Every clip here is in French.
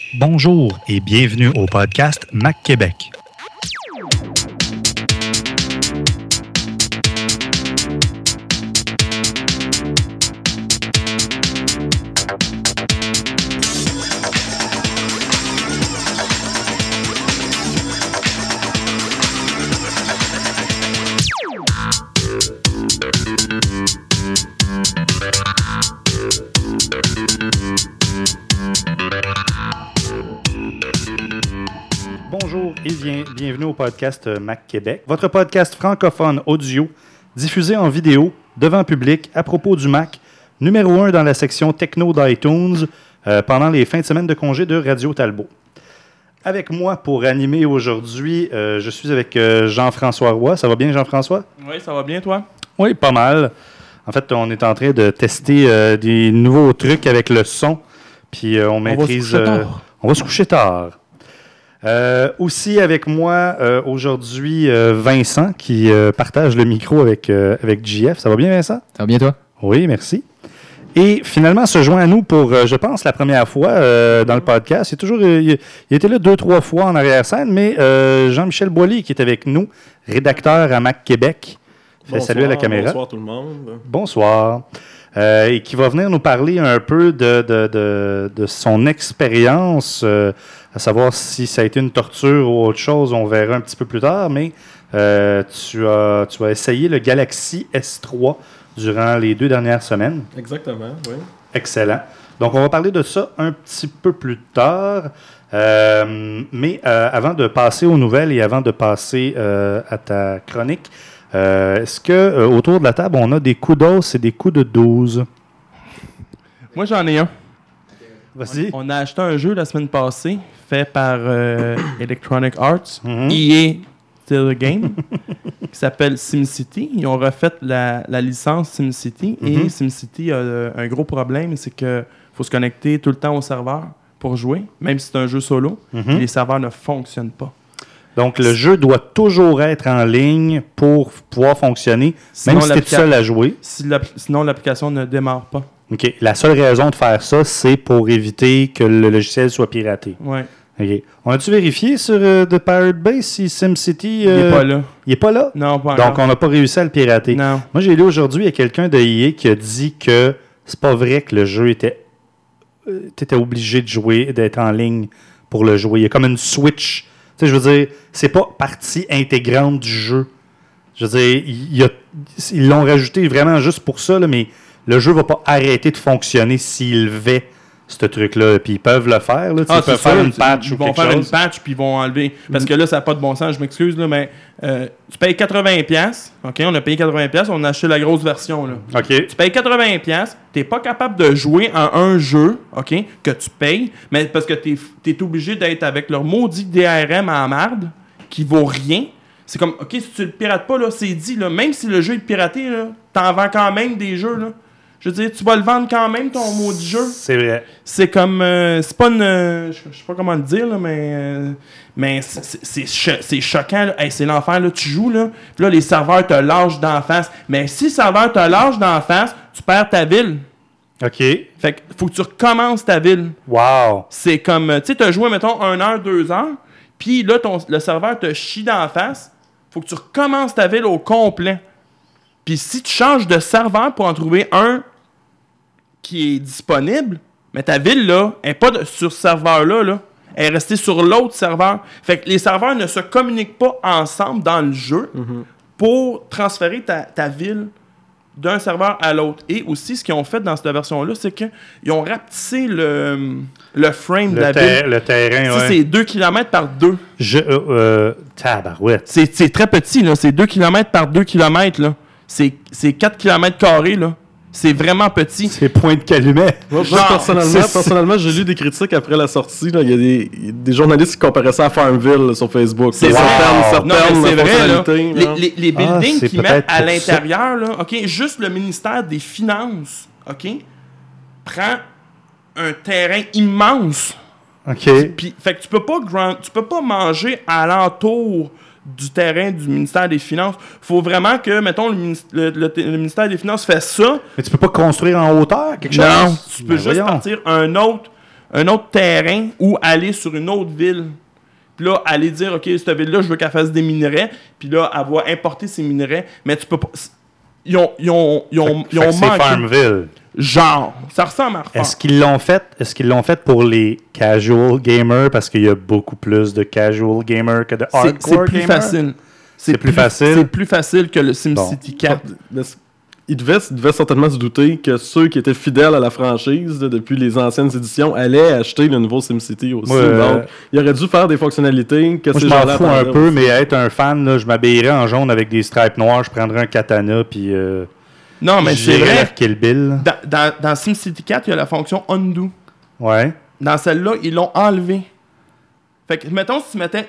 Bonjour et bienvenue au podcast Mac Québec. Bonjour et bienvenue au podcast Mac Québec, votre podcast francophone audio diffusé en vidéo devant public à propos du Mac, numéro 1 dans la section techno d'iTunes pendant les fins de semaine de congé de Radio Talbot. Avec moi pour animer aujourd'hui, je suis avec Jean-François Roy. Ça va bien, Jean-François? Oui, ça va bien, toi? Oui, pas mal. En fait, on est en train de tester des nouveaux trucs avec le son, puis on maîtrise... On va se coucher tard. Aussi avec moi aujourd'hui, Vincent, qui partage le micro avec JF. Ça va bien, Vincent? Ça va bien, toi? Oui, merci. Et finalement, se joint à nous pour, je pense, la première fois dans le podcast. Il était là 2-3 fois en arrière-scène, mais Jean-Michel Boilly, qui est avec nous, rédacteur à Mac Québec. Fait salut à la caméra. Bonsoir tout le monde. Bonsoir. Et qui va venir nous parler un peu de son expérience, à savoir si ça a été une torture ou autre chose, on verra un petit peu plus tard, mais tu as essayé le Galaxy S3 durant les 2 dernières semaines. Exactement, oui. Excellent. Donc, on va parler de ça un petit peu plus tard. Mais avant de passer aux nouvelles et avant de passer à ta chronique, est-ce que autour de la table, on a des coups d'os et des coups de 12? Moi, j'en ai un. Vas-y. On a acheté un jeu la semaine passée, fait par Electronic Arts, Mhm. EA Still a Game, qui s'appelle SimCity. Ils ont refait la licence SimCity, et SimCity a un gros problème, c'est qu'il faut se connecter tout le temps au serveur pour jouer, même si c'est un jeu solo, et les serveurs ne fonctionnent pas. Donc, le jeu doit toujours être en ligne pour pouvoir fonctionner, Sinon, même si tu es tout seul à jouer. Sinon, l'application ne démarre pas. OK. La seule raison de faire ça, c'est pour éviter que le logiciel soit piraté. Ouais. OK. On a-tu vérifié sur The Pirate Bay si SimCity... Il n'est pas là. Il n'est pas là? Non, pas Donc, encore. on n'a pas réussi à le pirater. Non. Moi, j'ai lu aujourd'hui, il y a quelqu'un de EA qui a dit que c'est pas vrai que le jeu était... tu étais obligé de jouer, d'être en ligne pour le jouer. Il y a comme une switch. Tu sais, je veux dire, c'est pas partie intégrante du jeu. Je veux dire, ils l'ont rajouté vraiment juste pour ça, là, mais le jeu va pas arrêter de fonctionner s'ils levaient ce truc-là. Puis ils peuvent le faire. Là, ils peuvent faire une patch ou quelque chose. Ils vont faire une patch puis ils vont enlever. Parce que là, ça n'a pas de bon sens, je m'excuse, là, mais tu payes 80$. OK, on a payé 80$, on a acheté la grosse version. Là. OK. Tu payes 80$, tu n'es pas capable de jouer à un jeu, OK, que tu payes, mais parce que tu es obligé d'être avec leur maudit DRM en marde qui vaut rien. C'est comme, OK, si tu le pirates pas, là, c'est dit, là, même si le jeu est piraté, là, t'en vends quand même des jeux, là. Je veux dire, tu vas le vendre quand même, ton maudit jeu. C'est vrai. C'est comme... c'est pas une... je sais pas comment le dire, là, mais c'est choquant. Là. Hey, c'est l'enfer, là. Tu joues, là. Puis là, les serveurs te lâchent d'en face. Mais si le serveur te lâche d'en face, tu perds ta ville. OK. Fait que faut que tu recommences ta ville. Wow. C'est comme... Tu sais, t'as joué, mettons, 1 heure, 2 heures. Puis là, le serveur te chie d'en face. Faut que tu recommences ta ville au complet. Puis si tu changes de serveur pour en trouver un qui est disponible, mais ta ville, là, elle n'est pas sur ce serveur-là, là. Elle est restée sur l'autre serveur. Fait que les serveurs ne se communiquent pas ensemble dans le jeu pour transférer ta ville d'un serveur à l'autre. Et aussi, ce qu'ils ont fait dans cette version-là, c'est qu'ils ont rapetissé le frame de la ville. Le terrain, oui. C'est 2 km par 2. Tabarouette. C'est très petit, là. C'est 2 km par 2 km, là. C'est 4 km carrés, là. C'est vraiment petit. C'est point de calumet. Moi, personnellement, j'ai lu des critiques après la sortie. Là. Il y a des journalistes qui comparaient ça à Farmville là, sur Facebook. C'est certaines non, mais c'est vrai, là. Là. Les buildings c'est qu'ils mettent à peut-être l'intérieur, là, OK, juste le ministère des Finances, OK, prend un terrain immense. OK. Puis, fait que tu peux pas manger alentour du terrain du ministère des Finances. Faut vraiment que, mettons, le ministère des Finances fait ça. Mais tu peux pas construire en hauteur quelque chose? Non, tu peux Ben juste voyons. partir un autre un autre terrain ou aller sur une autre ville. Puis là, aller dire, OK, cette ville-là, je veux qu'elle fasse des minerais. Puis là, elle va importer ces minerais. Mais tu peux pas... Ils ont Fait que c'est manqué. Farmville. Genre, ça ressemble à Est-ce qu'ils l'ont fait pour les casual gamers parce qu'il y a beaucoup plus de casual gamers que de c'est hardcore plus gamers? facile. C'est plus facile? C'est plus facile que le SimCity 4. Il devait certainement se douter que ceux qui étaient fidèles à la franchise là, depuis les anciennes éditions allaient acheter le nouveau SimCity aussi. Donc, il aurait dû faire des fonctionnalités que Moi, ces je m'en gens-là fous un attendaient peu, aussi. mais être un fan, là, je m'habillerais en jaune avec des stripes noires, je prendrais un katana, puis Non, mais c'est j'irais vrai. vers Kill Bill. Dans SimCity 4, il y a la fonction undo. Ouais. Dans celle-là, ils l'ont enlevé. Fait que, mettons, si tu mettais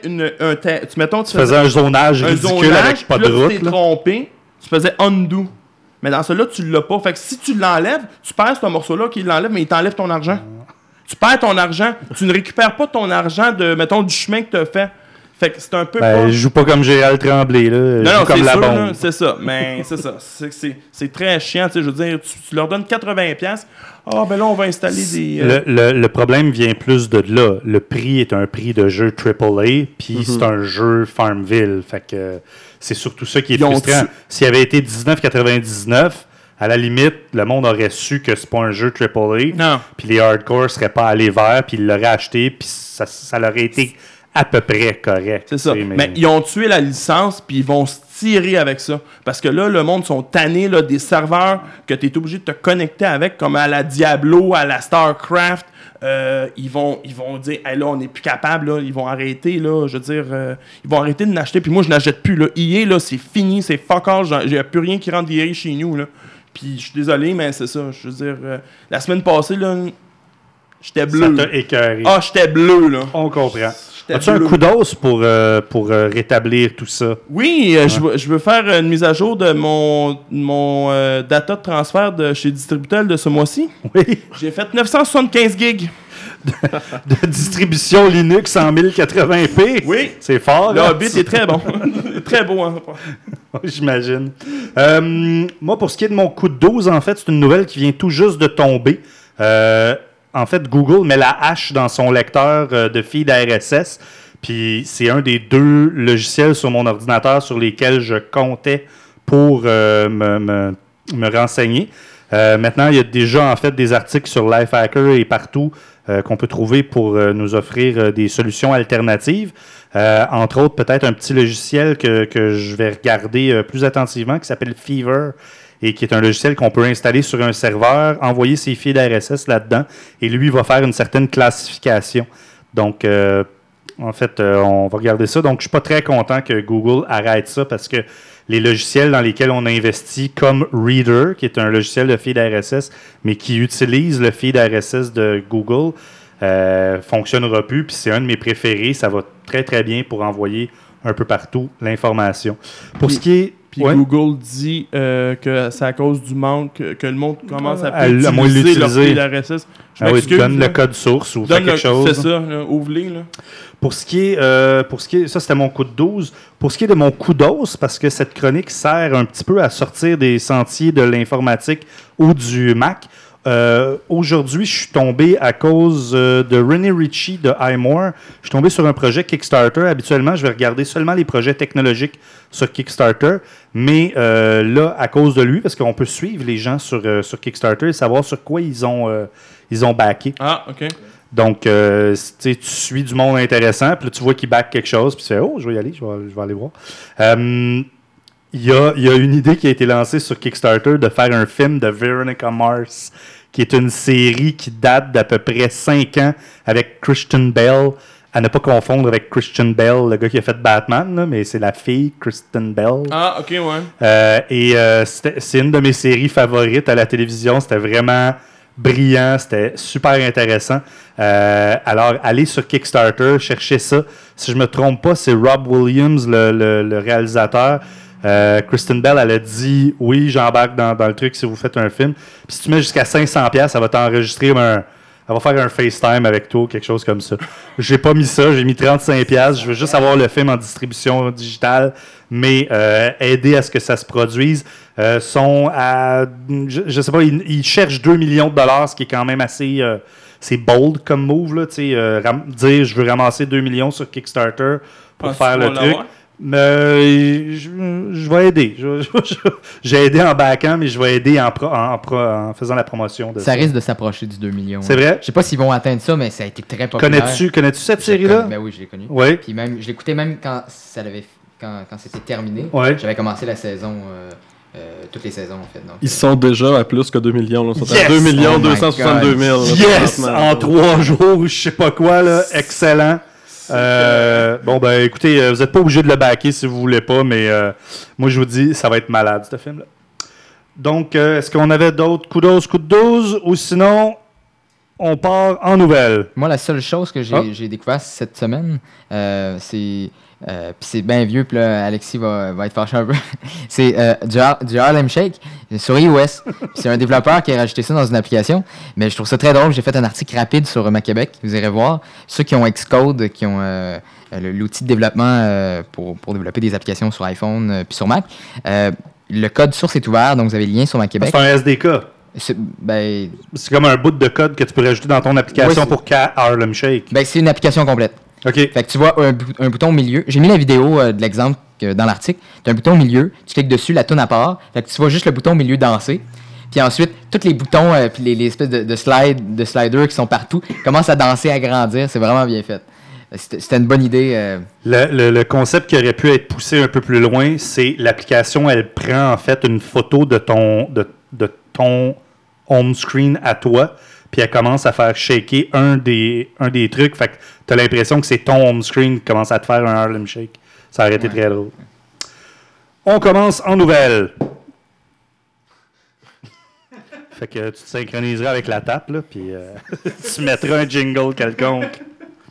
Tu faisais un zonage ridicule avec pas de puis là, route. tu t'es là. trompé, tu faisais undo. Mais dans celui-là, tu l'as pas. Fait que si tu l'enlèves, tu perds ce morceau-là qui l'enlève, mais il t'enlève ton argent. Tu perds ton argent. Tu ne récupères pas ton argent de, mettons, du chemin que tu as fait. Fait que c'est un peu Ben, je joue pas comme Gérald Tremblay, là. Je Non, joue comme c'est la sûr, bombe. là, c'est ça. Mais c'est ça. C'est très chiant. Tu sais, je veux dire, tu leur donnes 80$. Ah, ben là, on va installer des... Le problème vient plus de là. Le prix est un prix de jeu AAA, puis c'est un jeu Farmville. Fait que c'est surtout ça qui est Ils ont frustrant. S'il avait été $19,99, à la limite, le monde aurait su que c'est pas un jeu AAA. Non. Puis les hardcore seraient pas allés vers, puis ils l'auraient acheté, puis ça leur aurait été à peu près correct. C'est ça. tu sais, Mais ils ont tué la licence, puis ils vont se tirer avec ça. Parce que là, le monde sont tannés là, des serveurs que tu es obligé de te connecter avec, comme à la Diablo, à la StarCraft. Ils vont dire, hey, là, on n'est plus capable. Là. Ils vont arrêter, là, je veux dire, ils vont arrêter de n'acheter. Puis moi, je n'achète plus. Là. EA, là, c'est fini, c'est fuck all. Il n'y a plus rien qui rentre d'EA chez nous. Là. Puis je suis désolé, mais c'est ça. Je veux dire, la semaine passée, là, j'étais bleu. Ça t'a écœuré. Ah, j'étais bleu, là. On comprend. J'étais As-tu un bleu. coup d'os pour rétablir tout ça? Oui, je veux faire une mise à jour de mon data de transfert de chez Distributel de ce mois-ci. Oui. J'ai fait 975 gigs. De distribution Linux en 1080p. Oui. C'est fort. Le hein? Hobbit est très bon. Très beau, hein. J'imagine. Moi, pour ce qui est de mon coup de 12, en fait, c'est une nouvelle qui vient tout juste de tomber. En fait, Google met la hache dans son lecteur de feed RSS. Puis c'est un des 2 logiciels sur mon ordinateur sur lesquels je comptais pour me renseigner. Maintenant, il y a déjà en fait des articles sur Lifehacker et partout qu'on peut trouver pour nous offrir des solutions alternatives. Entre autres, peut-être un petit logiciel que je vais regarder plus attentivement qui s'appelle Fever et qui est un logiciel qu'on peut installer sur un serveur, envoyer ses feeds RSS là-dedans et lui va faire une certaine classification. Donc, en fait, on va regarder ça. Donc, je suis pas très content que Google arrête ça parce que les logiciels dans lesquels on investit, comme Reader, qui est un logiciel de feed RSS, mais qui utilise le feed RSS de Google, fonctionnera plus. Puis c'est un de mes préférés. Ça va très, très bien pour envoyer un peu partout l'information. Pour ce qui est... Puis Ouais. Google dit que c'est à cause du manque que le monde commence à À moins utiliser leur l'utiliser. feed RSS. Je Ah oui, m'excuse. donne là. le code source ou fait Donne quelque chose. C'est ça, là, ouvre-les. Là. Pour ce qui est, ça c'était mon coup de 12. Pour ce qui est de mon coup d'os, parce que cette chronique sert un petit peu à sortir des sentiers de l'informatique ou du Mac. Aujourd'hui, je suis tombé à cause de René Ritchie de iMore. Je suis tombé sur un projet Kickstarter. Habituellement, je vais regarder seulement les projets technologiques sur Kickstarter. Mais là, à cause de lui, parce qu'on peut suivre les gens sur Kickstarter et savoir sur quoi ils ont backé. Ah, OK. Donc, tu suis du monde intéressant, puis là, tu vois qu'il back quelque chose, puis tu fais « Oh, je vais y aller, je vais aller voir. » Il y a une idée qui a été lancée sur Kickstarter de faire un film de Veronica Mars, qui est une série qui date d'à peu près 5 ans avec Christian Bale, à ne pas confondre avec Christian Bale, le gars qui a fait Batman, là, mais c'est la fille, Kristen Bell. Ah, OK, ouais. C'est une de mes séries favorites à la télévision. C'était vraiment brillant, c'était super intéressant. Alors, allez sur Kickstarter, cherchez ça. Si je me trompe pas, c'est Rob Williams, le réalisateur. Kristen Bell, elle a dit « Oui, j'embarque dans le truc si vous faites un film. » Puis si tu mets jusqu'à 500$, ça va t'enregistrer elle va faire un FaceTime avec toi, quelque chose comme ça. J'ai pas mis ça, j'ai mis 35$. Je veux juste avoir le film en distribution digitale, mais aider à ce que ça se produise. Sont à, je sais pas, ils cherchent 2 millions de dollars, ce qui est quand même assez c'est bold comme move, là, dire je veux ramasser 2 millions sur Kickstarter pour faire le truc. Mais je vais aider. J'ai aidé en backend, mais je vais aider en faisant la promotion de ça. Ça risque de s'approcher du 2 millions. C'est vrai? Je sais pas s'ils vont atteindre ça, mais ça a été très populaire. Connais-tu cette série-là? Ben oui, je l'ai connue. Oui. Puis même, je l'écoutais même quand c'était terminé. Ouais. J'avais commencé la saison, toutes les saisons en fait. Donc, Ils sont déjà à plus que 2 millions. Là. Ils sont Yes! à 2 262 000. Là, Yes! En 3 jours, je sais pas quoi, là. Excellent. Bon, ben écoutez, vous n'êtes pas obligé de le backer si vous voulez pas, mais moi je vous dis, ça va être malade ce film-là. Donc, est-ce qu'on avait d'autres coups de 12 ou sinon, on part en nouvelles? moi, la seule chose que j'ai découvert cette semaine, c'est. Puis c'est bien vieux, puis là, Alexis va être fâché un peu. C'est du Harlem Shake sur iOS. Puis c'est un développeur qui a rajouté ça dans une application. Mais je trouve ça très drôle. J'ai fait un article rapide sur Mac-Québec. Vous irez voir. Ceux qui ont Xcode, qui ont l'outil de développement pour développer des applications sur iPhone puis sur Mac, le code source est ouvert, donc vous avez le lien sur Mac-Québec. C'est un SDK. C'est comme un bout de code que tu peux rajouter dans ton application Oui, pour Harlem Shake. c'est une application complète. OK. Fait que tu vois un bouton au milieu. J'ai mis la vidéo de l'exemple dans l'article. Tu as un bouton au milieu, tu cliques dessus, la toune à part. Fait que tu vois juste le bouton au milieu danser. Puis ensuite, tous les boutons puis les espèces de sliders qui sont partout commencent à danser, à grandir. C'est vraiment bien fait. C'était une bonne idée. Le concept qui aurait pu être poussé un peu plus loin, c'est l'application, elle prend en fait une photo de ton home screen à toi, puis elle commence à faire shaker un des trucs. Fait que tu as l'impression que c'est ton home screen qui commence à te faire un Harlem Shake. Ça aurait été très drôle. On commence en nouvelles. Fait que tu te synchroniseras avec la tape, là, puis tu mettras un jingle quelconque.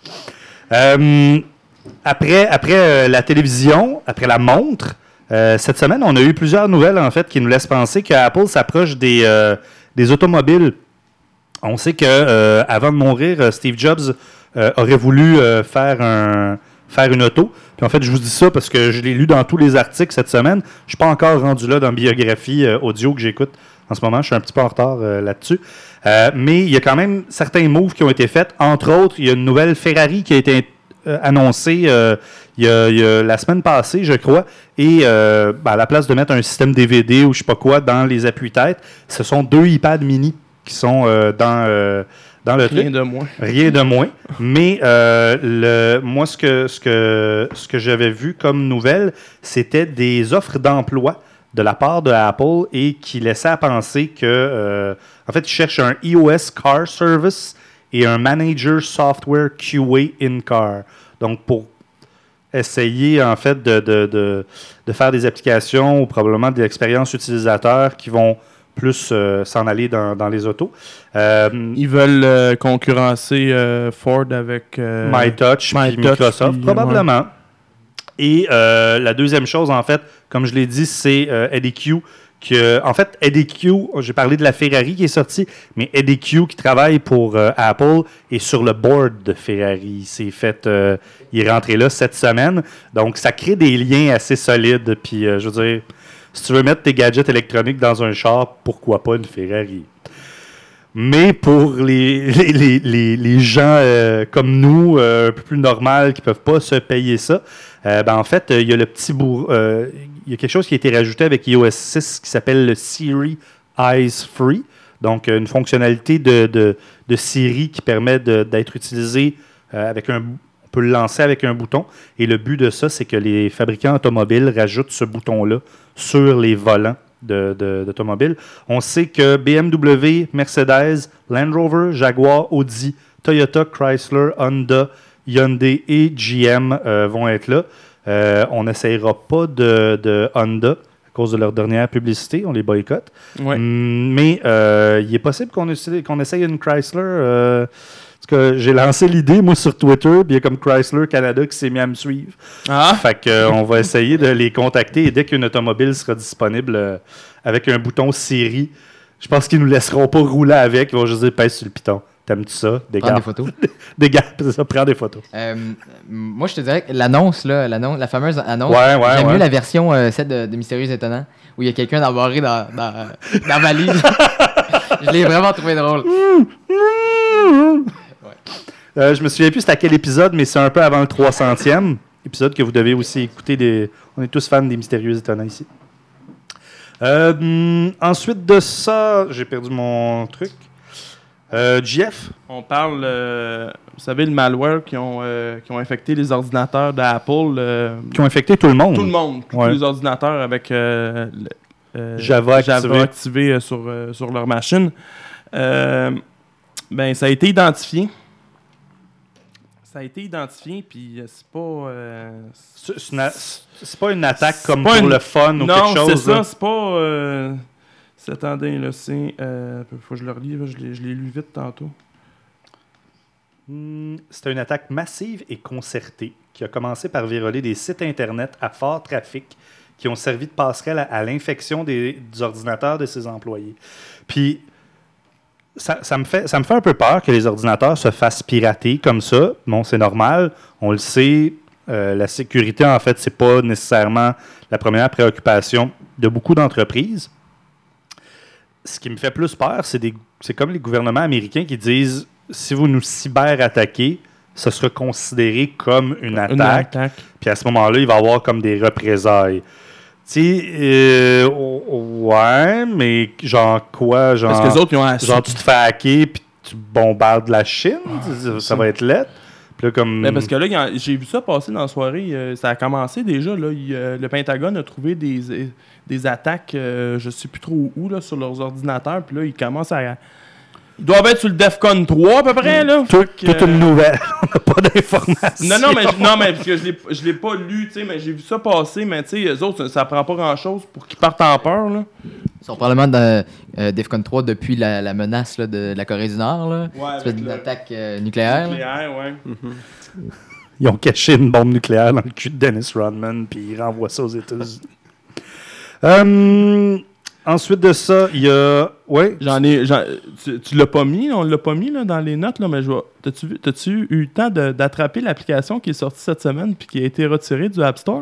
Après la télévision, après la montre, cette semaine, on a eu plusieurs nouvelles, en fait, qui nous laissent penser qu'Apple s'approche des automobiles. On sait que avant de mourir, Steve Jobs aurait voulu faire une auto. Puis en fait, je vous dis ça parce que je l'ai lu dans tous les articles cette semaine. Je ne suis pas encore rendu là dans la biographie audio que j'écoute en ce moment. Je suis un petit peu en retard là-dessus. Mais il y a quand même certains moves qui ont été faits. Entre autres, il y a une nouvelle Ferrari qui a été annoncée il y a la semaine passée, je crois. Et à la place de mettre un système DVD ou je ne sais pas quoi dans les appuis-têtes, ce sont 2 iPad mini qui sont dans le truc. Rien de moins. Rien de moins. Mais moi, ce que j'avais vu comme nouvelle, c'était des offres d'emploi de la part de Apple et qui laissaient à penser que, en fait, ils cherchent un iOS Car Service et un Manager Software QA in-car. Donc, pour essayer, en fait, de faire des applications ou probablement de l'expérience utilisateur qui vont plus s'en aller dans les autos. Ils veulent concurrencer Ford avec MyTouch et Microsoft, probablement. Ouais. Et la deuxième chose, en fait, comme je l'ai dit, c'est EDQ. En fait, EDQ, j'ai parlé de la Ferrari qui est sortie, mais EDQ qui travaille pour Apple est sur le board de Ferrari. Il est rentré là cette semaine. Donc, ça crée des liens assez solides. Puis, je veux dire, si tu veux mettre tes gadgets électroniques dans un char, pourquoi pas une Ferrari? Mais pour les gens comme nous, un peu plus normaux, qui ne peuvent pas se payer ça, en fait, il y a il y a quelque chose qui a été rajouté avec iOS 6 qui s'appelle le Siri Eyes Free. Donc, une fonctionnalité de Siri qui permet d'être utilisée avec on peut le lancer avec un bouton. Et le but de ça, c'est que les fabricants automobiles rajoutent ce bouton-là sur les volants d'automobiles. On sait que BMW, Mercedes, Land Rover, Jaguar, Audi, Toyota, Chrysler, Honda, Hyundai et GM vont être là. On n'essayera pas de Honda à cause de leur dernière publicité. On les boycotte. Ouais. Mais il est possible qu'on essaye une Chrysler. Parce que j'ai lancé l'idée, moi, sur Twitter, puis il y a comme Chrysler Canada qui s'est mis à me suivre. Fait qu'on va essayer de les contacter et dès qu'une automobile sera disponible avec un bouton Siri, je pense qu'ils ne nous laisseront pas rouler avec. Ils vont juste dire, pèse sur le piton. T'aimes-tu ça? Prends des photos. C'est ça, prends des photos. Moi, je te dirais que l'annonce, la fameuse annonce, j'aime mieux la version celle de Mystérieux Étonnant, où il y a quelqu'un d'embarré dans la valise. Je l'ai vraiment trouvé drôle. Je me souviens plus c'était à quel épisode, mais c'est un peu avant le 300e épisode que vous devez aussi écouter. On est tous fans des Mystérieux Étonnants ici. Ensuite de ça, j'ai perdu mon truc. JF? On parle, vous savez, le malware qui ont infecté les ordinateurs d'Apple. Qui ont infecté tout le monde. Tout le monde. Ouais. Tous les ordinateurs avec Java activé sur leur machine. Ça a été identifié. Puis c'est pas... c'est pas une attaque comme pas pour une- le fun ou non, quelque chose. c'est ça, là. c'est pas... Attendez, là, c'est... faut que je le relis, là, je l'ai lu vite tantôt. C'était une attaque massive et concertée qui a commencé par viroler des sites Internet à fort trafic qui ont servi de passerelle à l'infection des ordinateurs de ses employés. Puis, ça me fait un peu peur que les ordinateurs se fassent pirater comme ça. Bon, c'est normal. On le sait. La sécurité, en fait, c'est pas nécessairement la première préoccupation de beaucoup d'entreprises. Ce qui me fait plus peur, c'est comme les gouvernements américains qui disent si vous nous cyberattaquez, ce sera considéré comme une attaque. Puis à ce moment-là, il va y avoir comme des représailles. Tu sais, ouais, mais genre quoi? Genre, Parce que les autres, ils ont genre tu te fais hacker puis tu bombardes la Chine? Ça va être lettre. Puis là, comme... Mais parce que là, j'ai vu ça passer dans la soirée. Ça a commencé déjà. Là, le Pentagone a trouvé des attaques, je sais plus trop où, là, sur leurs ordinateurs. Puis là, ils commencent à... Ils doivent être sur le DEFCON 3 à peu près. Là. Toute une nouvelle. On n'a pas d'informations. Non, mais parce que je l'ai pas lu, tu sais, mais j'ai vu ça passer. Mais tu sais, eux autres, ça prend pas grand-chose pour qu'ils partent en peur. Là. Ils sont probablement dans DEFCON 3 depuis la menace là, de la Corée du Nord. Là. Ouais, C'est une attaque nucléaire. Là. Ouais. Ils ont caché une bombe nucléaire dans le cul de Dennis Rodman, puis ils renvoient ça aux États-Unis. Ensuite de ça, il y a... Ouais. Tu l'as pas mis, on l'a pas mis là, dans les notes, là, mais t'as-tu eu le temps d'attraper l'application qui est sortie cette semaine puis qui a été retirée du App Store?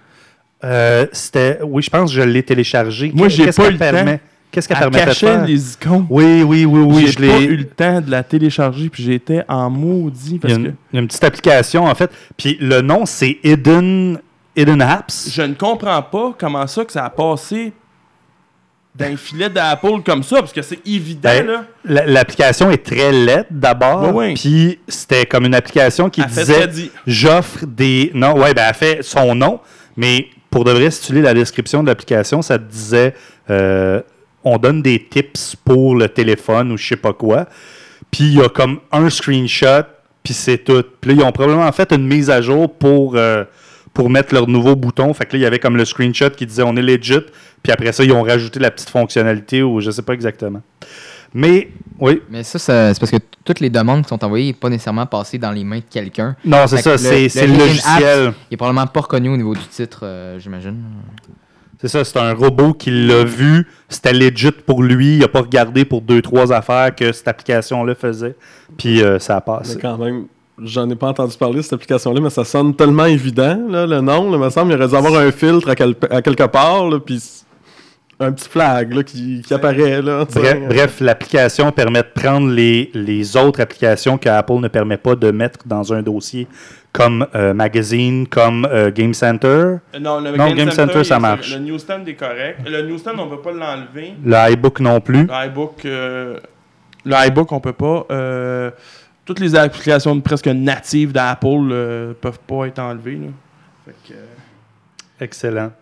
Oui, je pense que je l'ai téléchargé. Moi, j'ai Qu'est-ce pas qu'elle eu le permet? temps. Qu'est-ce qu'elle Elle permet de cachait faire? les icônes. Oui, J'ai je pas eu l'ai... le temps de la télécharger puis j'étais en maudit Il parce y a que une petite application, en fait. Puis le nom, c'est Hidden Apps. je ne comprends pas comment ça que ça a passé d'un filet d'Apple comme ça parce que c'est évident, Ben, là. L'application est très laide d'abord. Ouais. Puis c'était comme une application qui Elle fait ce disait qu'elle dit. j'offre des. Non, ouais, ben elle fait son nom, mais pour de vrai, si tu lis la description de l'application, ça te disait on donne des tips pour le téléphone ou je sais pas quoi. Puis il y a comme un screenshot, puis c'est tout. Puis là, ils ont probablement fait une mise à jour pour mettre leur nouveau bouton. Fait que là, il y avait comme le screenshot qui disait on est legit. Puis après ça, ils ont rajouté la petite fonctionnalité ou je sais pas exactement. Mais, oui. Mais ça, c'est parce que toutes les demandes qui sont envoyées ne sont pas nécessairement passées dans les mains de quelqu'un. Non, c'est Fait ça, que c'est le Hidden logiciel. Apps, il est probablement pas reconnu au niveau du titre, j'imagine. C'est ça, c'est un robot qui l'a vu. C'était legit pour lui. Il n'a pas regardé pour 2-3 affaires que cette application-là faisait. Puis ça a passé. Mais quand même, j'en ai pas entendu parler de cette application-là, mais ça sonne tellement évident, là, le nom. Là, il me semble qu'il aurait dû avoir un filtre à quelque part, là, puis un petit flag là, qui apparaît. Là, Bref, l'application permet de prendre les autres applications que Apple ne permet pas de mettre dans un dossier, comme Magazine, comme Game Center. Non, le Game Center, ça marche. Le Newsstand est correct. Le Newsstand, on ne peut pas l'enlever. Le iBook non plus. Le iBook, on peut pas. Toutes les applications presque natives d'Apple peuvent pas être enlevées. Là. Fait que, Excellent.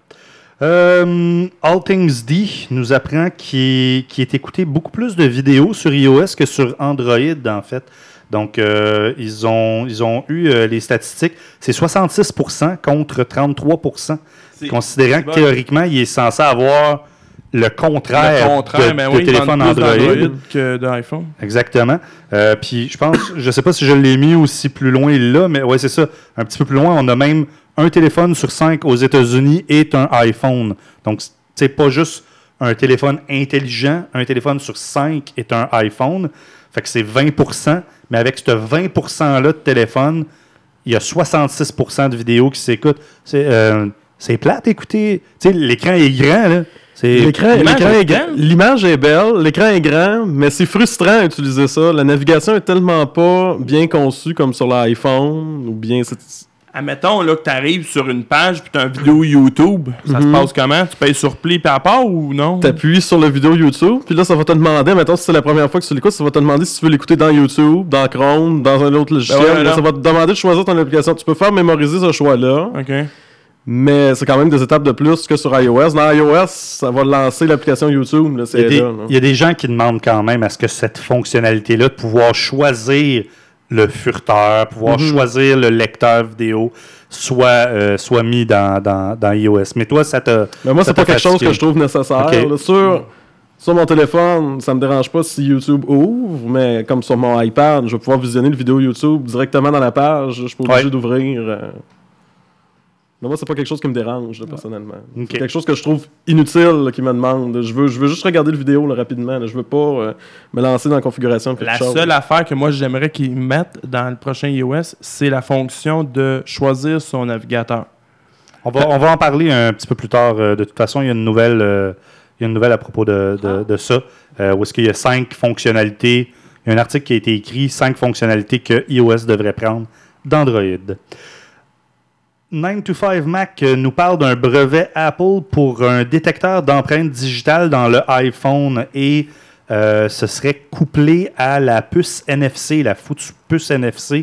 All Things D nous apprend qu'il est écouté beaucoup plus de vidéos sur iOS que sur Android, en fait. Donc, ils ont eu les statistiques. C'est 66% contre 33%. Considérant que théoriquement, il est censé avoir le contraire de téléphone Android que d'iPhone. Exactement. Puis, je sais pas si je l'ai mis aussi plus loin là, mais ouais, c'est ça. Un petit peu plus loin, on a même un téléphone sur 5 aux États-Unis est un iPhone. Donc, c'est pas juste un téléphone intelligent. Un téléphone sur 5 est un iPhone. Fait que c'est 20%. Mais avec ce 20%-là de téléphone, il y a 66% de vidéos qui s'écoutent. c'est plate, écoutez. Tu sais, l'écran est grand, là. L'image est belle, l'écran est grand, mais c'est frustrant à utiliser ça. La navigation est tellement pas bien conçue comme sur l'iPhone, ou bien... Admettons là, que tu arrives sur une page puis tu as une vidéo YouTube. Ça se passe comment? Tu payes sur Play par rapport ou non? Tu appuies sur la vidéo YouTube, puis là, ça va te demander, mettons, si c'est la première fois que tu l'écoutes, ça va te demander si tu veux l'écouter dans YouTube, dans Chrome, dans un autre logiciel. Là, ça va te demander de choisir ton application. Tu peux faire mémoriser ce choix-là. OK. Mais c'est quand même des étapes de plus que sur iOS. Dans iOS, ça va lancer l'application YouTube. Là, il y a des gens qui demandent quand même à ce que cette fonctionnalité-là, de pouvoir choisir le furteur, pouvoir choisir le lecteur vidéo, soit mis dans iOS. Mais toi, ça te... Mais moi, c'est pas quelque chose que je trouve nécessaire. Okay. Là, sur mon téléphone, ça me dérange pas si YouTube ouvre, mais comme sur mon iPad, je vais pouvoir visionner le vidéo YouTube directement dans la page. Je suis pas obligé d'ouvrir... Mais moi, c'est pas quelque chose qui me dérange, là, personnellement. Okay. C'est quelque chose que je trouve inutile, là, qui me demande. Je veux juste regarder le vidéo là, rapidement. Là. Je veux pas me lancer dans la configuration de quelque chose. La seule affaire que moi, j'aimerais qu'ils mettent dans le prochain iOS, c'est la fonction de choisir son navigateur. On va en parler un petit peu plus tard. De toute façon, il y a une nouvelle à propos de ça, où est-ce qu'il y a 5 fonctionnalités. Il y a un article qui a été écrit, 5 fonctionnalités que iOS devrait prendre d'Android. 9to5Mac nous parle d'un brevet Apple pour un détecteur d'empreintes digitales dans le iPhone et ce serait couplé à la puce NFC, la foutue puce NFC.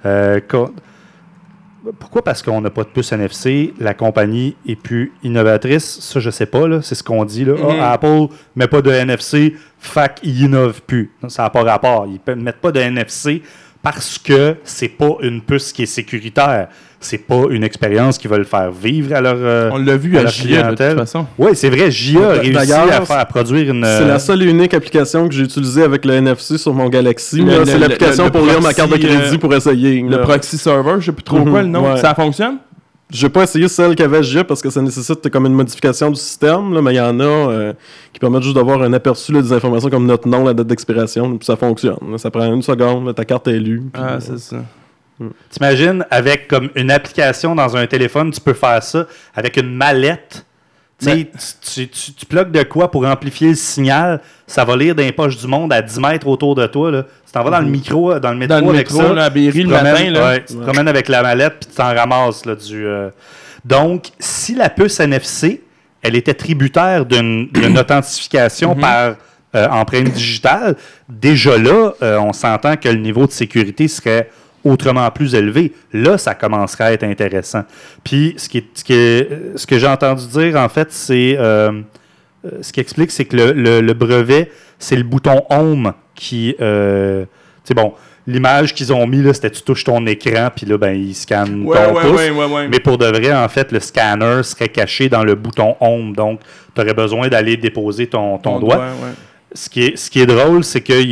Pourquoi? Parce qu'on n'a pas de puce NFC, la compagnie est plus innovatrice. Ça, je sais pas, là, c'est ce qu'on dit. Là. Apple met pas de NFC, fac, ils innovent plus. Ça n'a pas rapport. Ils ne mettent pas de NFC parce que c'est pas une puce qui est sécuritaire. C'est pas une expérience qu'ils veulent faire vivre à leur on l'a vu à JA, de toute façon. Oui, c'est vrai. JA a réussi à produire une... C'est la seule et unique application que j'ai utilisée avec le NFC sur mon Galaxy. C'est l'application pour lire ma carte de crédit pour essayer. Le proxy server, je sais plus trop quoi le nom. Ouais. Ça fonctionne? J'ai pas essayé celle qu'avait JA parce que ça nécessite comme une modification du système, là, mais il y en a qui permettent juste d'avoir un aperçu là, des informations comme notre nom, la date d'expiration, puis ça fonctionne. Là, ça prend une seconde, là, ta carte est lue. C'est ça. T'imagines, avec comme une application dans un téléphone, tu peux faire ça avec une mallette. Tu plugues de quoi pour amplifier le signal, ça va lire dans les poches du monde à 10 mètres autour de toi. Là. Tu t'en vas dans le métro avec ça. Là, à Berry, le matin. Là. Tu te promènes avec la mallette puis tu t'en ramasses. Là, Donc, si la puce NFC, elle était tributaire d'une authentification par empreinte digitale, déjà là, on s'entend que le niveau de sécurité serait autrement plus élevé. Là, ça commencerait à être intéressant. Puis, ce que j'ai entendu dire, en fait, c'est... ce qui explique, c'est que le brevet, c'est le bouton Home qui... tu sais, bon, l'image qu'ils ont mis, là, c'était tu touches ton écran, puis là, ben, il scanne ton pouce. Ouais. Mais pour de vrai, en fait, le scanner serait caché dans le bouton Home. Donc, tu aurais besoin d'aller déposer ton doigt. Ce qui est drôle, c'est qu'il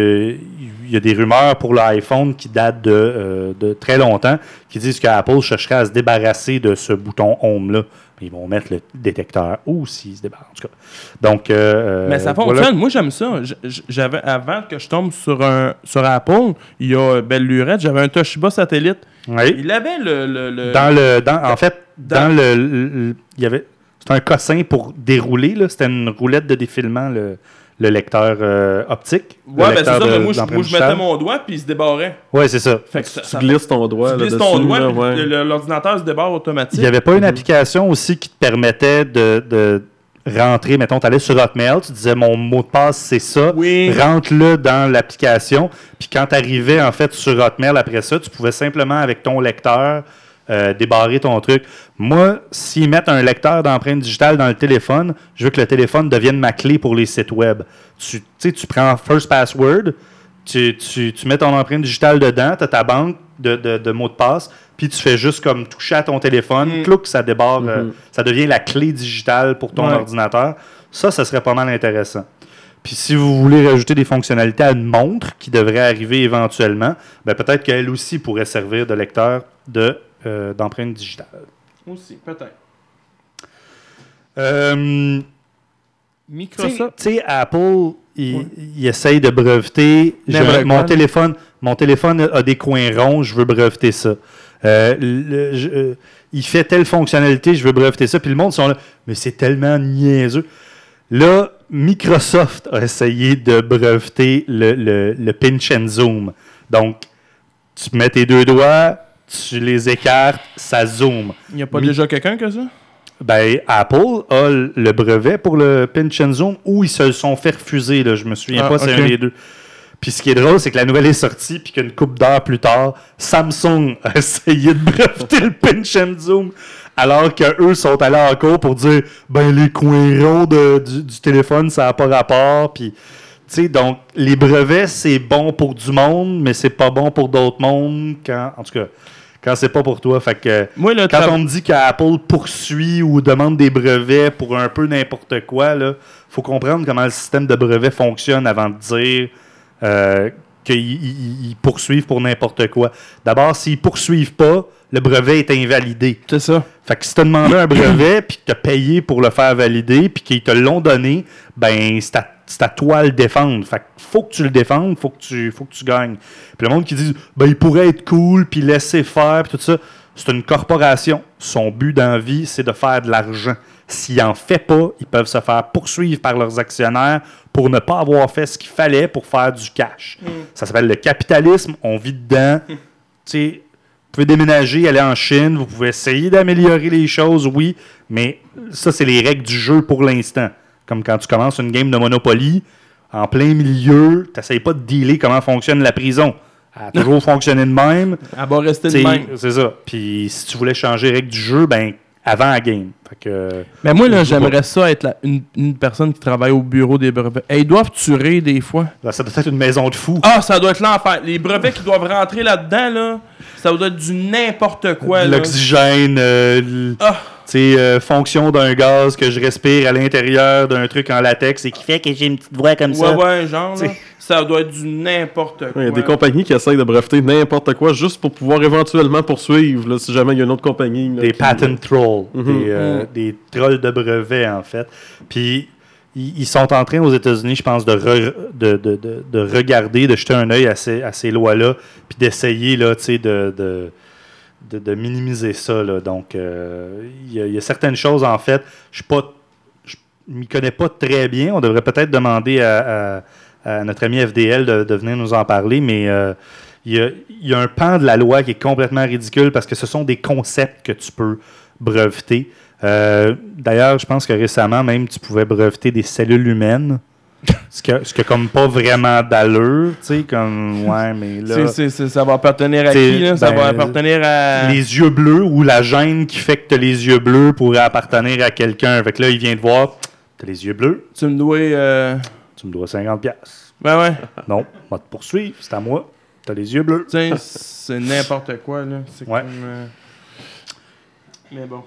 y a des rumeurs pour l'iPhone qui datent de très longtemps qui disent qu'Apple chercherait à se débarrasser de ce bouton Home-là. Ils vont mettre le détecteur s'ils se débarrassent. En tout cas. Donc, mais ça fonctionne. Voilà. Moi, j'aime ça. J'avais, avant que je tombe sur Apple, il y a belle lurette, j'avais un Toshiba satellite. Oui. Il avait il y avait... C'était un cossin pour dérouler. Là. C'était une roulette de défilement, le lecteur optique. Ouais, c'est ça. Mais moi, je mettais mon doigt puis il se débarrait. Ouais, c'est ça. Fait que tu glisses ton doigt. Tu glisses ton doigt puis l'ordinateur se débarre automatique. Il n'y avait pas une application aussi qui te permettait de rentrer. Mettons, tu allais sur Hotmail, tu disais mon mot de passe, c'est ça. Oui. Rentre-le dans l'application. Puis quand tu arrivais en fait sur Hotmail après ça, tu pouvais simplement avec ton lecteur débarrer ton truc. Moi, s'ils mettent un lecteur d'empreinte digitale dans le téléphone, je veux que le téléphone devienne ma clé pour les sites web. Tu prends First Password, tu mets ton empreinte digitale dedans, tu as ta banque de mots de passe, puis tu fais juste comme toucher à ton téléphone, clouc, ça débarre, ça devient la clé digitale pour ton ordinateur. Ça serait pas mal intéressant. Puis si vous voulez rajouter des fonctionnalités à une montre qui devrait arriver éventuellement, ben peut-être qu'elle aussi pourrait servir de lecteur d'empreinte digitale. Aussi, peut-être. Microsoft. Tu sais, Apple, il essaye de breveter. Mon téléphone a des coins ronds, je veux breveter ça. Il fait telle fonctionnalité, je veux breveter ça. Puis le monde sont là, mais c'est tellement niaiseux. Là, Microsoft a essayé de breveter le pinch and zoom. Donc, tu mets tes deux doigts, tu les écartes, ça zoome. Il n'y a pas déjà quelqu'un que ça? Ben, Apple a le brevet pour le pinch and zoom ou ils se le sont fait refuser. Là. Je me souviens pas, c'est un des deux. Puis ce qui est drôle, c'est que la nouvelle est sortie, puis qu'une couple d'heures plus tard, Samsung a essayé de breveter le pinch and zoom, alors qu'eux sont allés en cours pour dire ben les coins ronds du téléphone, ça n'a pas rapport. Puis, tu sais, donc, les brevets, c'est bon pour du monde, mais c'est pas bon pour d'autres mondes, en tout cas, quand c'est pas pour toi. Fait que, moi, quand on me dit qu'Apple poursuit ou demande des brevets pour un peu n'importe quoi, il faut comprendre comment le système de brevets fonctionne avant de dire qu'ils poursuivent pour n'importe quoi. D'abord, s'ils poursuivent pas, le brevet est invalidé. C'est ça. Fait que si tu as demandé un brevet, puis que tu as payé pour le faire valider, puis qu'ils te l'ont donné, ben c'est à toi de le défendre. Fait que faut que tu le défendes, faut que tu gagnes. Puis le monde qui dit ben il pourrait être cool, puis laisser faire, puis tout ça, c'est une corporation. Son but dans la vie, c'est de faire de l'argent. S'ils n'en font pas, ils peuvent se faire poursuivre par leurs actionnaires pour ne pas avoir fait ce qu'il fallait pour faire du cash. Ça s'appelle le capitalisme, on vit dedans. Tu sais, vous pouvez déménager, aller en Chine, vous pouvez essayer d'améliorer les choses, oui, mais ça, c'est les règles du jeu pour l'instant. Comme quand tu commences une game de Monopoly, en plein milieu, tu n'essayes pas de dealer comment fonctionne la prison. Elle a toujours fonctionné de même. Elle va rester de même. C'est ça. Puis si tu voulais changer les règles du jeu, ben avant la game. Fait que, mais moi, là, j'aimerais ça être une personne qui travaille au bureau des brevets. Ils doivent tuer des fois. Là, ça doit être une maison de fous. Ah, ça doit être l'enfer. Les brevets qui doivent rentrer là-dedans, là, ça doit être du n'importe quoi. L'oxygène, fonction d'un gaz que je respire à l'intérieur d'un truc en latex et qui fait que j'ai une petite voix comme ça. Ouais, genre, là, ça doit être du n'importe quoi. Il y a des compagnies qui essayent de breveter n'importe quoi juste pour pouvoir éventuellement poursuivre, là, si jamais il y a une autre compagnie. Là, des patent trolls, des trolls de brevets, en fait. Puis, ils sont en train, aux États-Unis, je pense, de regarder, de jeter un œil à ces lois-là, puis d'essayer, là, tu sais, de minimiser ça. Là. Donc, il y a certaines choses, en fait, je ne m'y connais pas très bien. On devrait peut-être demander à notre ami FDL de venir nous en parler, mais il y a un pan de la loi qui est complètement ridicule parce que ce sont des concepts que tu peux breveter. D'ailleurs, je pense que récemment, même, tu pouvais breveter des cellules humaines. Ce qui a comme pas vraiment d'allure, tu sais, comme, ouais, mais là... ça va appartenir à qui, là? Ça va appartenir à... Les yeux bleus ou la gène qui fait que t'as les yeux bleus pourrait appartenir à quelqu'un. Fait que là, il vient te voir, t'as les yeux bleus. Tu me dois... Tu me dois 50$. Ben ouais. Non, on va te poursuivre, c'est à moi. T'as les yeux bleus. Tiens, c'est n'importe quoi, là. C'est ouais. Comme... Mais bon.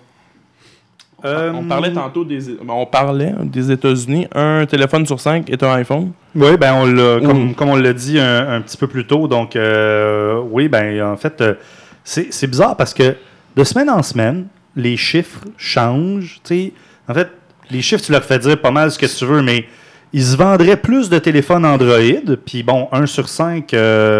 On parlait tantôt des États-Unis. Un téléphone sur 5 est un iPhone. Oui, ben on l'a, comme on l'a dit un petit peu plus tôt. Donc, oui, ben en fait, c'est bizarre parce que de semaine en semaine, les chiffres changent. T'sais. En fait, les chiffres, tu leur fais dire pas mal ce que tu veux, mais ils se vendraient plus de téléphones Android. Puis bon, 1 sur 5,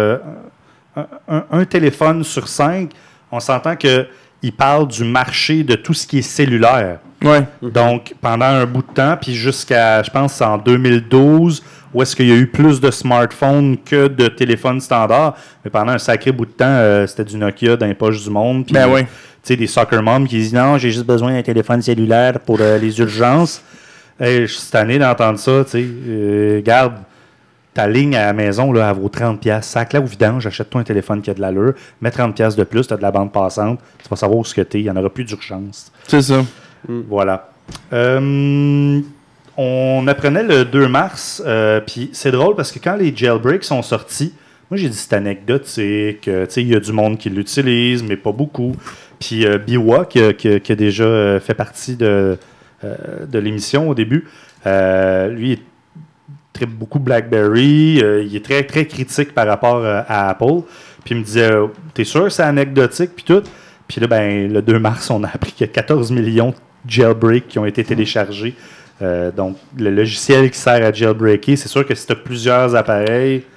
un téléphone sur 5, on s'entend que il parle du marché de tout ce qui est cellulaire. Ouais. Donc, pendant un bout de temps, puis jusqu'à, je pense, en 2012, où est-ce qu'il y a eu plus de smartphones que de téléphones standards. Mais pendant un sacré bout de temps, c'était du Nokia dans les poches du monde. Puis, ben oui. Tu sais, des soccer moms qui disent « Non, j'ai juste besoin d'un téléphone cellulaire pour les urgences. » Je suis tanné d'entendre ça, tu sais. Garde, ta ligne à la maison, là, elle vaut 30$. Sac là au vidange, achète-toi un téléphone qui a de l'allure, mets 30$ de plus, tu as de la bande passante, tu vas savoir où ce que tu es, il n'y en aura plus d'urgence. C'est ça. Voilà. On apprenait le 2 mars, puis c'est drôle parce que quand les jailbreaks sont sortis, moi j'ai dit cette anecdote, c'est que il y a du monde qui l'utilise, mais pas beaucoup. Puis Biwa, qui a déjà fait partie de l'émission au début, lui, il traite beaucoup BlackBerry, il est très, très critique par rapport à Apple. Puis il me disait, t'es sûr c'est anecdotique, puis tout? Puis là, ben, le 2 mars, on a appris qu'il y a 14 millions de jailbreaks qui ont été téléchargés. Donc, le logiciel qui sert à jailbreaker, c'est sûr que si tu as plusieurs appareils,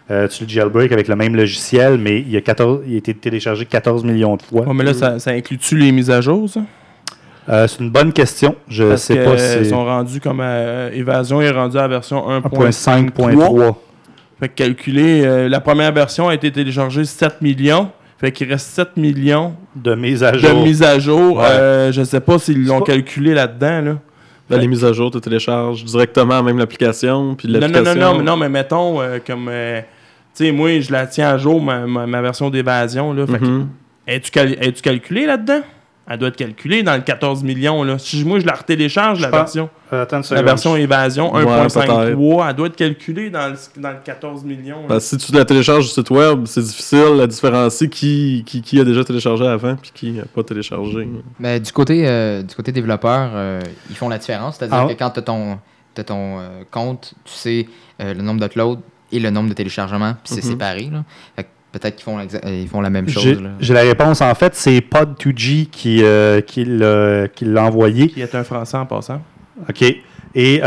tu le jailbreak avec le même logiciel, mais il a été téléchargé 14 millions de fois. Ouais, mais là, ça inclut-tu les mises à jour, ça? C'est une bonne question. Je Parce sais que, pas si... ils sont rendus comme Évasion est rendu à la version 1.5.3. 1.5.3. Fait que calculer, la première version a été téléchargée 7 millions. Fait qu'il reste 7 millions de mise à jour. Ouais. Je sais pas s'ils l'ont calculé là-dedans, là. Les mises à jour, tu télécharges directement même l'application. Puis l'application... Non, mais mettons, comme... tu sais, moi, je la tiens à jour, ma version d'évasion, là. Fait que, es-tu calculé là-dedans? Elle doit être calculée dans le 14 millions, là. Si moi, je la retélécharge, la version... la version évasion 1.53, elle doit être calculée dans le 14 millions. Parce que si tu la télécharges du site web, c'est difficile à différencier qui a déjà téléchargé avant puis qui n'a pas téléchargé. Mais du côté développeur, ils font la différence. C'est-à-dire que quand tu as ton compte, tu sais le nombre d'uploads et le nombre de téléchargements, puis c'est séparé. Là. Fait que peut-être qu'ils font la même chose. J'ai la réponse. En fait, c'est Pod2G qui l'a envoyé. Qui est un Français en passant. OK. Et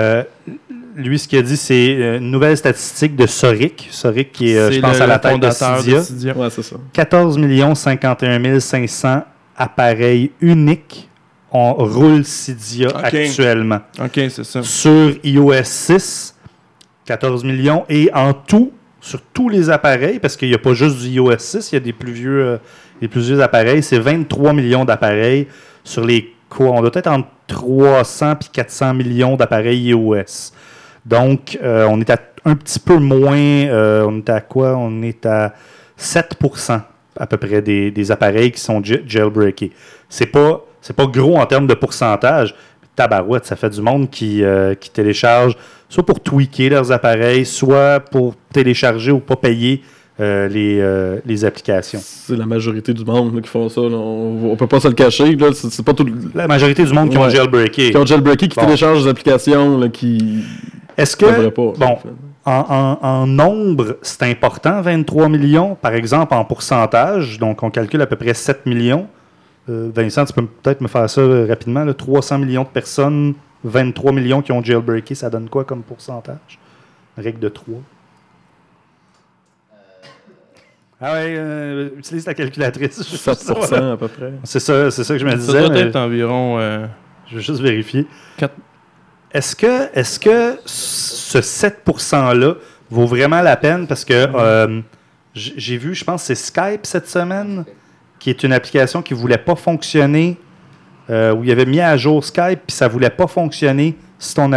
lui, ce qu'il a dit, c'est une nouvelle statistique de Soric. Soric qui est, je pense, à la tête de Cydia. Ouais, c'est ça. 14 51 500 appareils uniques roulent Cydia actuellement. OK, c'est ça. Sur iOS 6, 14 millions. Et en tout, sur tous les appareils, parce qu'il n'y a pas juste du iOS 6, il y a des plus vieux appareils, c'est 23 millions d'appareils sur les quoi? On doit être entre 300 et 400 millions d'appareils iOS. Donc, on est à un petit peu moins. On est à quoi? On est à 7% à peu près des appareils qui sont jailbreakés. C'est pas gros en termes de pourcentage. Tabarouette, ça fait du monde qui télécharge soit pour tweaker leurs appareils, soit pour télécharger ou pas payer les applications. C'est la majorité du monde là, qui font ça. Là. On peut pas se le cacher. Là. C'est pas tout... La majorité du monde qui ont jailbreaké. Qui ont jailbreaké, qui téléchargent des applications là, qui... Est-ce que... Pas, bon, en nombre, c'est important, 23 millions, par exemple, en pourcentage. Donc, on calcule à peu près 7 millions. Vincent, tu peux peut-être me faire ça rapidement. Là, 300 millions de personnes, 23 millions qui ont jailbreaké, ça donne quoi comme pourcentage? Règle de 3. Ah ouais, utilise ta calculatrice. 7% à peu près. C'est ça que je me disais. Ça doit être environ... Je vais juste vérifier. 4. Est-ce que ce 7%-là vaut vraiment la peine? Parce que j'ai vu, je pense que c'est Skype cette semaine, qui est une application qui ne voulait pas fonctionner, où il avait mis à jour Skype, puis ça ne voulait pas fonctionner si ton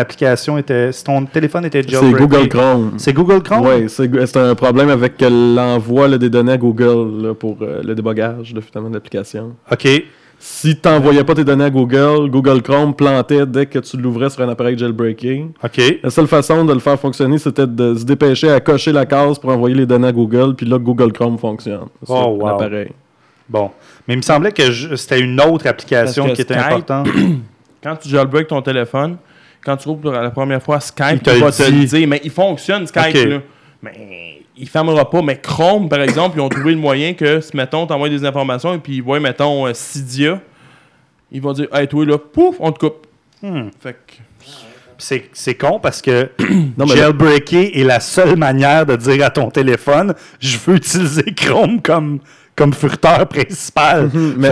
téléphone était jailbreaké. C'est Google Chrome. C'est Google Chrome? Oui, c'est un problème avec l'envoi des données à Google là, pour le débogage finalement, de l'application. OK. Si tu n'envoyais pas tes données à Google Chrome plantait dès que tu l'ouvrais sur un appareil jailbreaké. OK. La seule façon de le faire fonctionner, c'était de se dépêcher à cocher la case pour envoyer les données à Google, puis là, Google Chrome fonctionne sur l'appareil. Bon. Mais il me semblait que c'était une autre application qui était importante. Quand tu jailbreak ton téléphone, quand tu ouvres pour la première fois Skype, il va te le dire. Mais il fonctionne, Skype, là. Mais il ne fermera pas. Mais Chrome, par exemple, ils ont trouvé le moyen que, si, mettons, tu envoies des informations et puis ils voient, mettons, Cydia, ils vont dire, hey, toi, là, pouf, on te coupe. Fait que... C'est con parce que jailbreaker est la seule manière de dire à ton téléphone, je veux utiliser Chrome comme furteur principal. Mais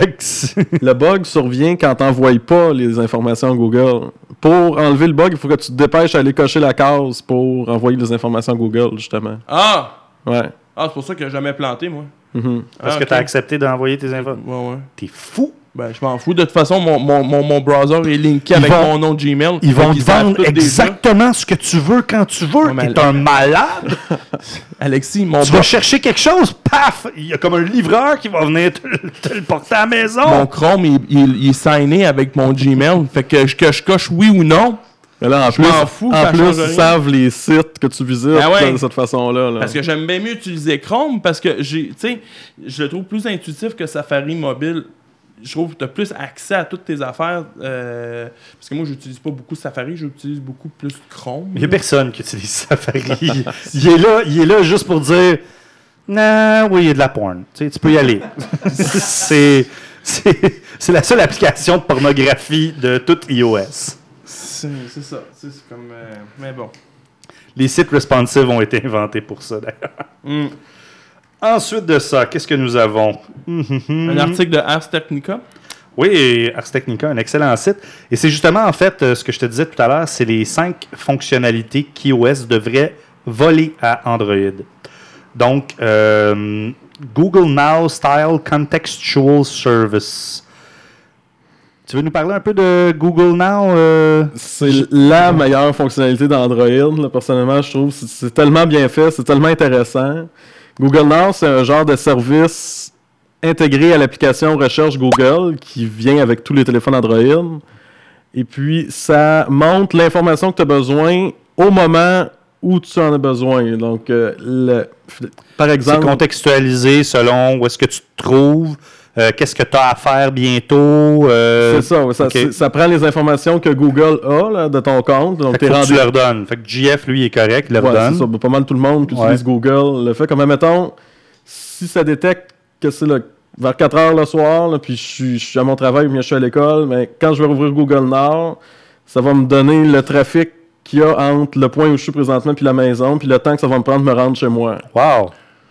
le bug survient quand tu n'envoies pas les informations à Google. Pour enlever le bug, il faut que tu te dépêches à aller cocher la case pour envoyer les informations à Google, justement. Ah! Ouais. Ah, c'est pour ça que j'ai jamais planté, moi. Parce que tu as accepté d'envoyer tes informations. Ouais. T'es fou! Ben, je m'en fous. De toute façon, mon browser est linké avec mon nom de Gmail. Ils vont te vendre exactement ce que tu veux quand tu veux. T'es un malade! Alexis, tu vas chercher quelque chose, paf! Il y a comme un livreur qui va venir te le porter à la maison. Mon Chrome, il est signé avec mon Gmail. Fait que je coche oui ou non. Mais là, en plus, ils savent les sites que tu visites de cette façon-là. Là. Parce que j'aime bien mieux utiliser Chrome parce que je le trouve plus intuitif que Safari mobile. Je trouve que tu as plus accès à toutes tes affaires. Parce que moi, je n'utilise pas beaucoup Safari, j'utilise beaucoup plus Chrome. Il n'y a personne qui utilise Safari. il est là juste pour dire non, oui, il y a de la porn. Tu peux y aller. c'est la seule application de pornographie de toute iOS. C'est ça. C'est comme. Mais bon. Les sites responsive ont été inventés pour ça, d'ailleurs. Ensuite de ça, qu'est-ce que nous avons? Un article de Ars Technica. Oui, Ars Technica, un excellent site. Et c'est justement, en fait, ce que je te disais tout à l'heure, c'est les 5 fonctionnalités qu'iOS devrait voler à Android. Donc, Google Now Style Contextual Service. Tu veux nous parler un peu de Google Now? C'est la meilleure fonctionnalité d'Android. Là, personnellement, je trouve. C'est tellement bien fait, c'est tellement intéressant. Google Now, c'est un genre de service intégré à l'application Recherche Google qui vient avec tous les téléphones Android. Et puis, ça montre l'information que tu as besoin au moment où tu en as besoin. Donc, par exemple... C'est contextualisé selon où est-ce que tu te trouves, qu'est-ce que tu as à faire bientôt. C'est ça, okay. Ça prend les informations que Google a là, de ton compte. Donc, tu leur donnes. Fait que JF, lui, est correct, il leur donne. C'est ça, pas mal tout le monde qui utilise Google le fait. Comme, mettons, si ça détecte que c'est vers 4 heures le soir, là, puis je suis à mon travail, bien je suis à l'école, mais quand je vais rouvrir Google Now, ça va me donner le trafic qu'il y a entre le point où je suis présentement puis la maison, puis le temps que ça va me prendre de me rendre chez moi. Wow!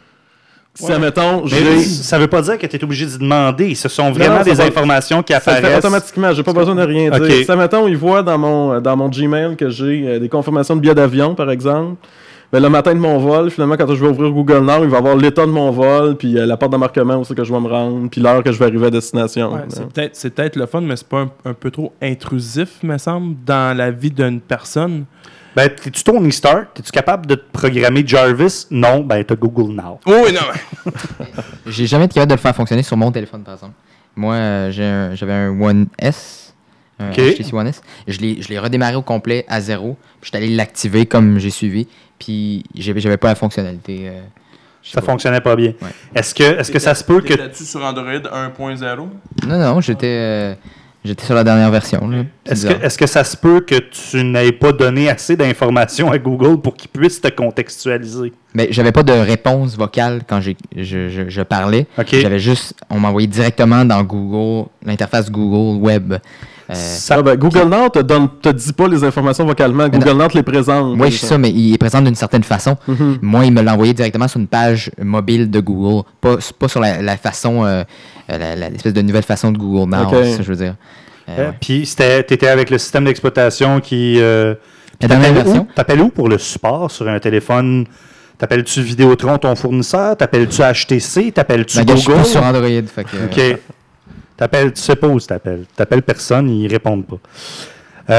Si, admettons, ça veut pas dire que tu es obligé d'y demander. Ce sont vraiment des informations qui apparaissent. Ça le fait automatiquement. J'ai pas besoin de rien dire. Si, admettons, il voit dans mon Gmail que j'ai des confirmations de billets d'avion, par exemple. Mais le matin de mon vol, finalement, quand je vais ouvrir Google Now, il va avoir l'état de mon vol, puis la porte d'embarquement où c'est que je vais me rendre, puis l'heure que je vais arriver à destination. Ouais, c'est peut-être le fun, mais c'est pas un peu trop intrusif, me semble, dans la vie d'une personne. Ben, es-tu Tony Stark? Es-tu capable de te programmer Jarvis? Non, ben, t'as Google Now. Oh, oui, non. J'ai jamais été capable de le faire fonctionner sur mon téléphone, par exemple. Moi, j'avais un One S, un HTC One S. Je l'ai redémarré au complet à 0. Puis j'étais allé l'activer comme j'ai suivi. Puis j'avais pas la fonctionnalité. Ça fonctionnait pas bien. Ouais. Est-ce que ça se peut que... Étais-tu sur Android 1.0? Non, j'étais sur la dernière version. Là. Est-ce que ça se peut que tu n'aies pas donné assez d'informations à Google pour qu'il puisse te contextualiser? Mais j'avais pas de réponse vocale quand je parlais. Okay. J'avais juste... On m'envoyait directement dans Google, l'interface Google Web. Google Now te dit pas les informations vocalement. Google Now te les présente. Oui, c'est ça, mais il est présent d'une certaine façon. Mm-hmm. Moi, il me l'a envoyé directement sur une page mobile de Google, pas sur la façon, l'espèce de nouvelle façon de Google Now, c'est ça que je veux dire. Puis, t'étais avec le système d'exploitation qui... la dernière version. T'appelles où pour le support sur un téléphone? T'appelles-tu Vidéotron, ton fournisseur? T'appelles-tu HTC? T'appelles-tu Google? Je suis pas sur Android. Fait que, OK. Tu sais pas où t'appelles. T'appelles personne, ils répondent pas.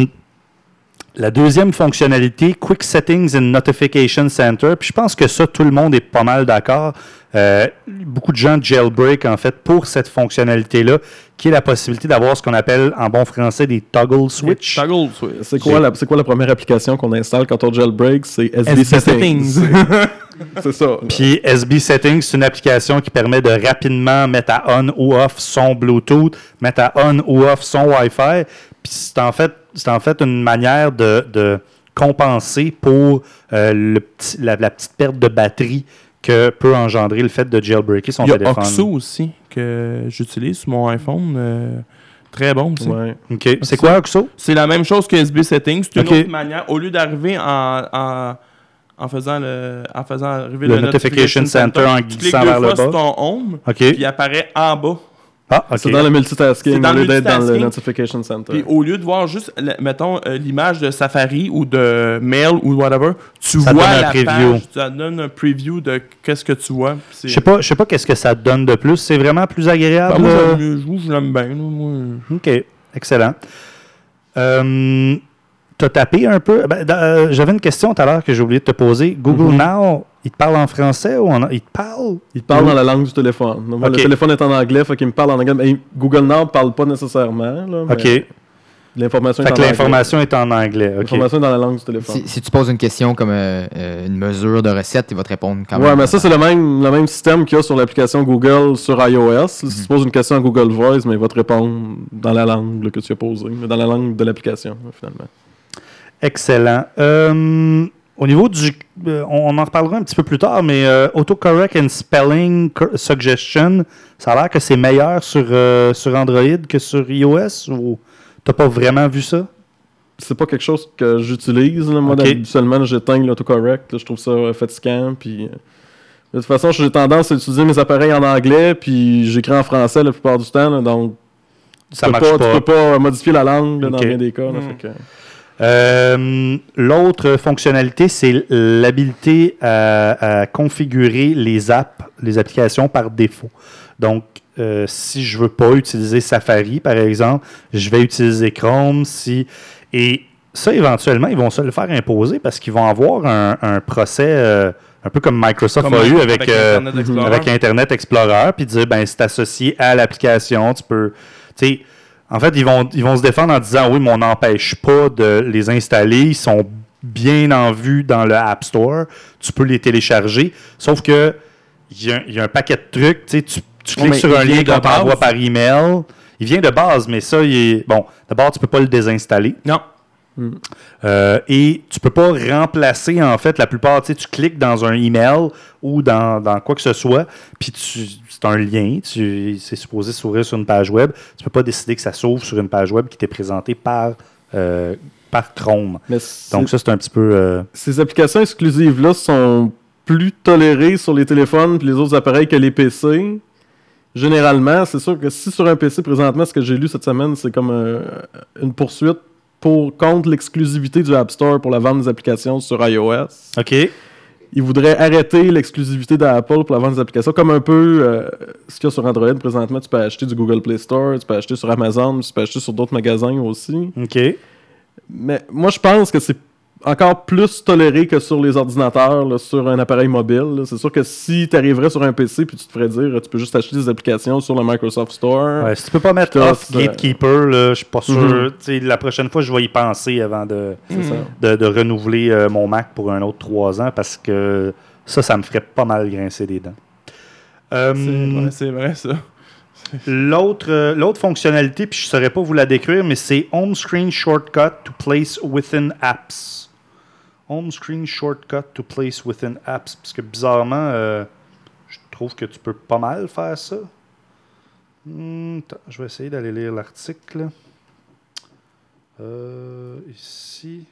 La deuxième fonctionnalité, Quick Settings and Notification Center. Puis je pense que ça, tout le monde est pas mal d'accord. Beaucoup de gens jailbreak, en fait, pour cette fonctionnalité-là, qui est la possibilité d'avoir ce qu'on appelle, en bon français, des toggle switch. Toggle switch. C'est quoi la première application qu'on installe quand on jailbreak? C'est SB Settings. C'est ça. Puis SB Settings, c'est une application qui permet de rapidement mettre à on ou off son Bluetooth, mettre à on ou off son Wi-Fi. Puis c'est en fait une manière de compenser pour la petite perte de batterie que peut engendrer le fait de jailbreaker son téléphone. Il y a Oxo aussi, que j'utilise sur mon iPhone. Très bon aussi. Ouais. OK. C'est quoi Oxo? C'est la même chose que SB Settings. C'est une autre manière. Au lieu d'arriver en faisant arriver le Notification Center en glissant vers le bas. Tu cliques 2 fois sur ton Home, puis il apparaît en bas. Ah, okay. C'est dans le multitasking au lieu d'être dans le Notification Center. Puis au lieu de voir juste, mettons, l'image de Safari ou de Mail ou whatever, ça vois la page, ça donne un preview de qu'est-ce que tu vois. Je sais pas qu'est-ce que ça te donne de plus. C'est vraiment plus agréable. Moi, je l'aime bien. Moi. OK, excellent. T'as tapé un peu. J'avais une question tout à l'heure que j'ai oublié de te poser. Google Now, il te parle en français ou il te parle? Il te parle dans la langue du téléphone. Donc, le téléphone est en anglais, fait qu'il me parle en anglais. Mais Google Now ne parle pas nécessairement. Là, OK. L'information est en anglais. Okay. L'information est dans la langue du téléphone. Si tu poses une question comme une mesure de recette, il va te répondre quand même. Ouais, mais ça, c'est le même système qu'il y a sur l'application Google sur iOS. Si tu poses une question à Google Voice, mais il va te répondre dans la langue que tu as posée, mais dans la langue de l'application, finalement. Excellent. Au niveau du... on en reparlera un petit peu plus tard, mais Autocorrect and Spelling Suggestion, ça a l'air que c'est meilleur sur Android que sur iOS ou t'as pas vraiment vu ça? c'est pas quelque chose que j'utilise. Là. Moi, habituellement, j'éteins l'autocorrect. Là, je trouve ça fatigant. Puis, de toute façon, j'ai tendance à utiliser mes appareils en anglais, puis j'écris en français la plupart du temps. Là, donc, tu peux pas modifier la langue là, dans bien des cas. Là, fait que... l'autre fonctionnalité, c'est l'habilité à configurer les applications par défaut. Donc, si je veux pas utiliser Safari, par exemple, je vais utiliser Chrome. Et ça, éventuellement, ils vont se le faire imposer parce qu'ils vont avoir un procès un peu comme Microsoft a eu avec Internet Explorer, puis dire, ben, c'est associé à l'application. Tu peux... En fait, ils vont se défendre en disant, oui, mais on n'empêche pas de les installer. Ils sont bien en vue dans le App Store. Tu peux les télécharger. Sauf que il y a un paquet de trucs. Tu cliques sur un lien qu'on t'envoie par email. Il vient de base, mais ça, bon, d'abord, tu peux pas le désinstaller. Non. Et tu peux pas remplacer, en fait, la plupart, tu cliques dans un email ou dans quoi que ce soit, puis c'est un lien, c'est supposé s'ouvrir sur une page web. Tu peux pas décider que ça s'ouvre sur une page web qui t'est présentée par Chrome. Donc ça, c'est un petit peu... Ces applications exclusives-là sont plus tolérées sur les téléphones et les autres appareils que les PC. Généralement, c'est sûr que si sur un PC, présentement, ce que j'ai lu cette semaine, c'est comme une poursuite contre l'exclusivité du App Store pour la vente des applications sur iOS. OK. Ils voudraient arrêter l'exclusivité d'Apple pour la vente des applications, comme un peu ce qu'il y a sur Android présentement. Tu peux acheter du Google Play Store, tu peux acheter sur Amazon, tu peux acheter sur d'autres magasins aussi. OK. Mais moi, je pense que c'est encore plus toléré que sur les ordinateurs, là, sur un appareil mobile. Là. C'est sûr que si tu arriverais sur un PC puis tu te ferais dire tu peux juste acheter des applications sur le Microsoft Store. Ouais, si tu peux pas mettre off Gatekeeper, je suis pas sûr. La prochaine fois, je vais y penser avant de renouveler mon Mac pour un autre 3 ans parce que ça me ferait pas mal grincer des dents. C'est vrai, ça. L'autre fonctionnalité, puis je ne saurais pas vous la décrire, mais c'est Home Screen Shortcut to Place Within Apps. Home Screen Shortcut to Place Within Apps. Parce que bizarrement, je trouve que tu peux pas mal faire ça. Je vais essayer d'aller lire l'article. Ici.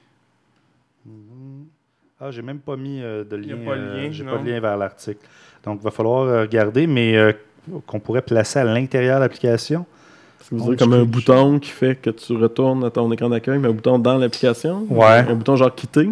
J'ai même pas mis de lien. J'ai pas de lien vers l'article. Donc, il va falloir regarder, mais qu'on pourrait placer à l'intérieur de l'application. Est-ce que vous avez comme un bouton qui fait que tu retournes à ton écran d'accueil, mais un bouton dans l'application? Ouais. Un bouton genre quitter?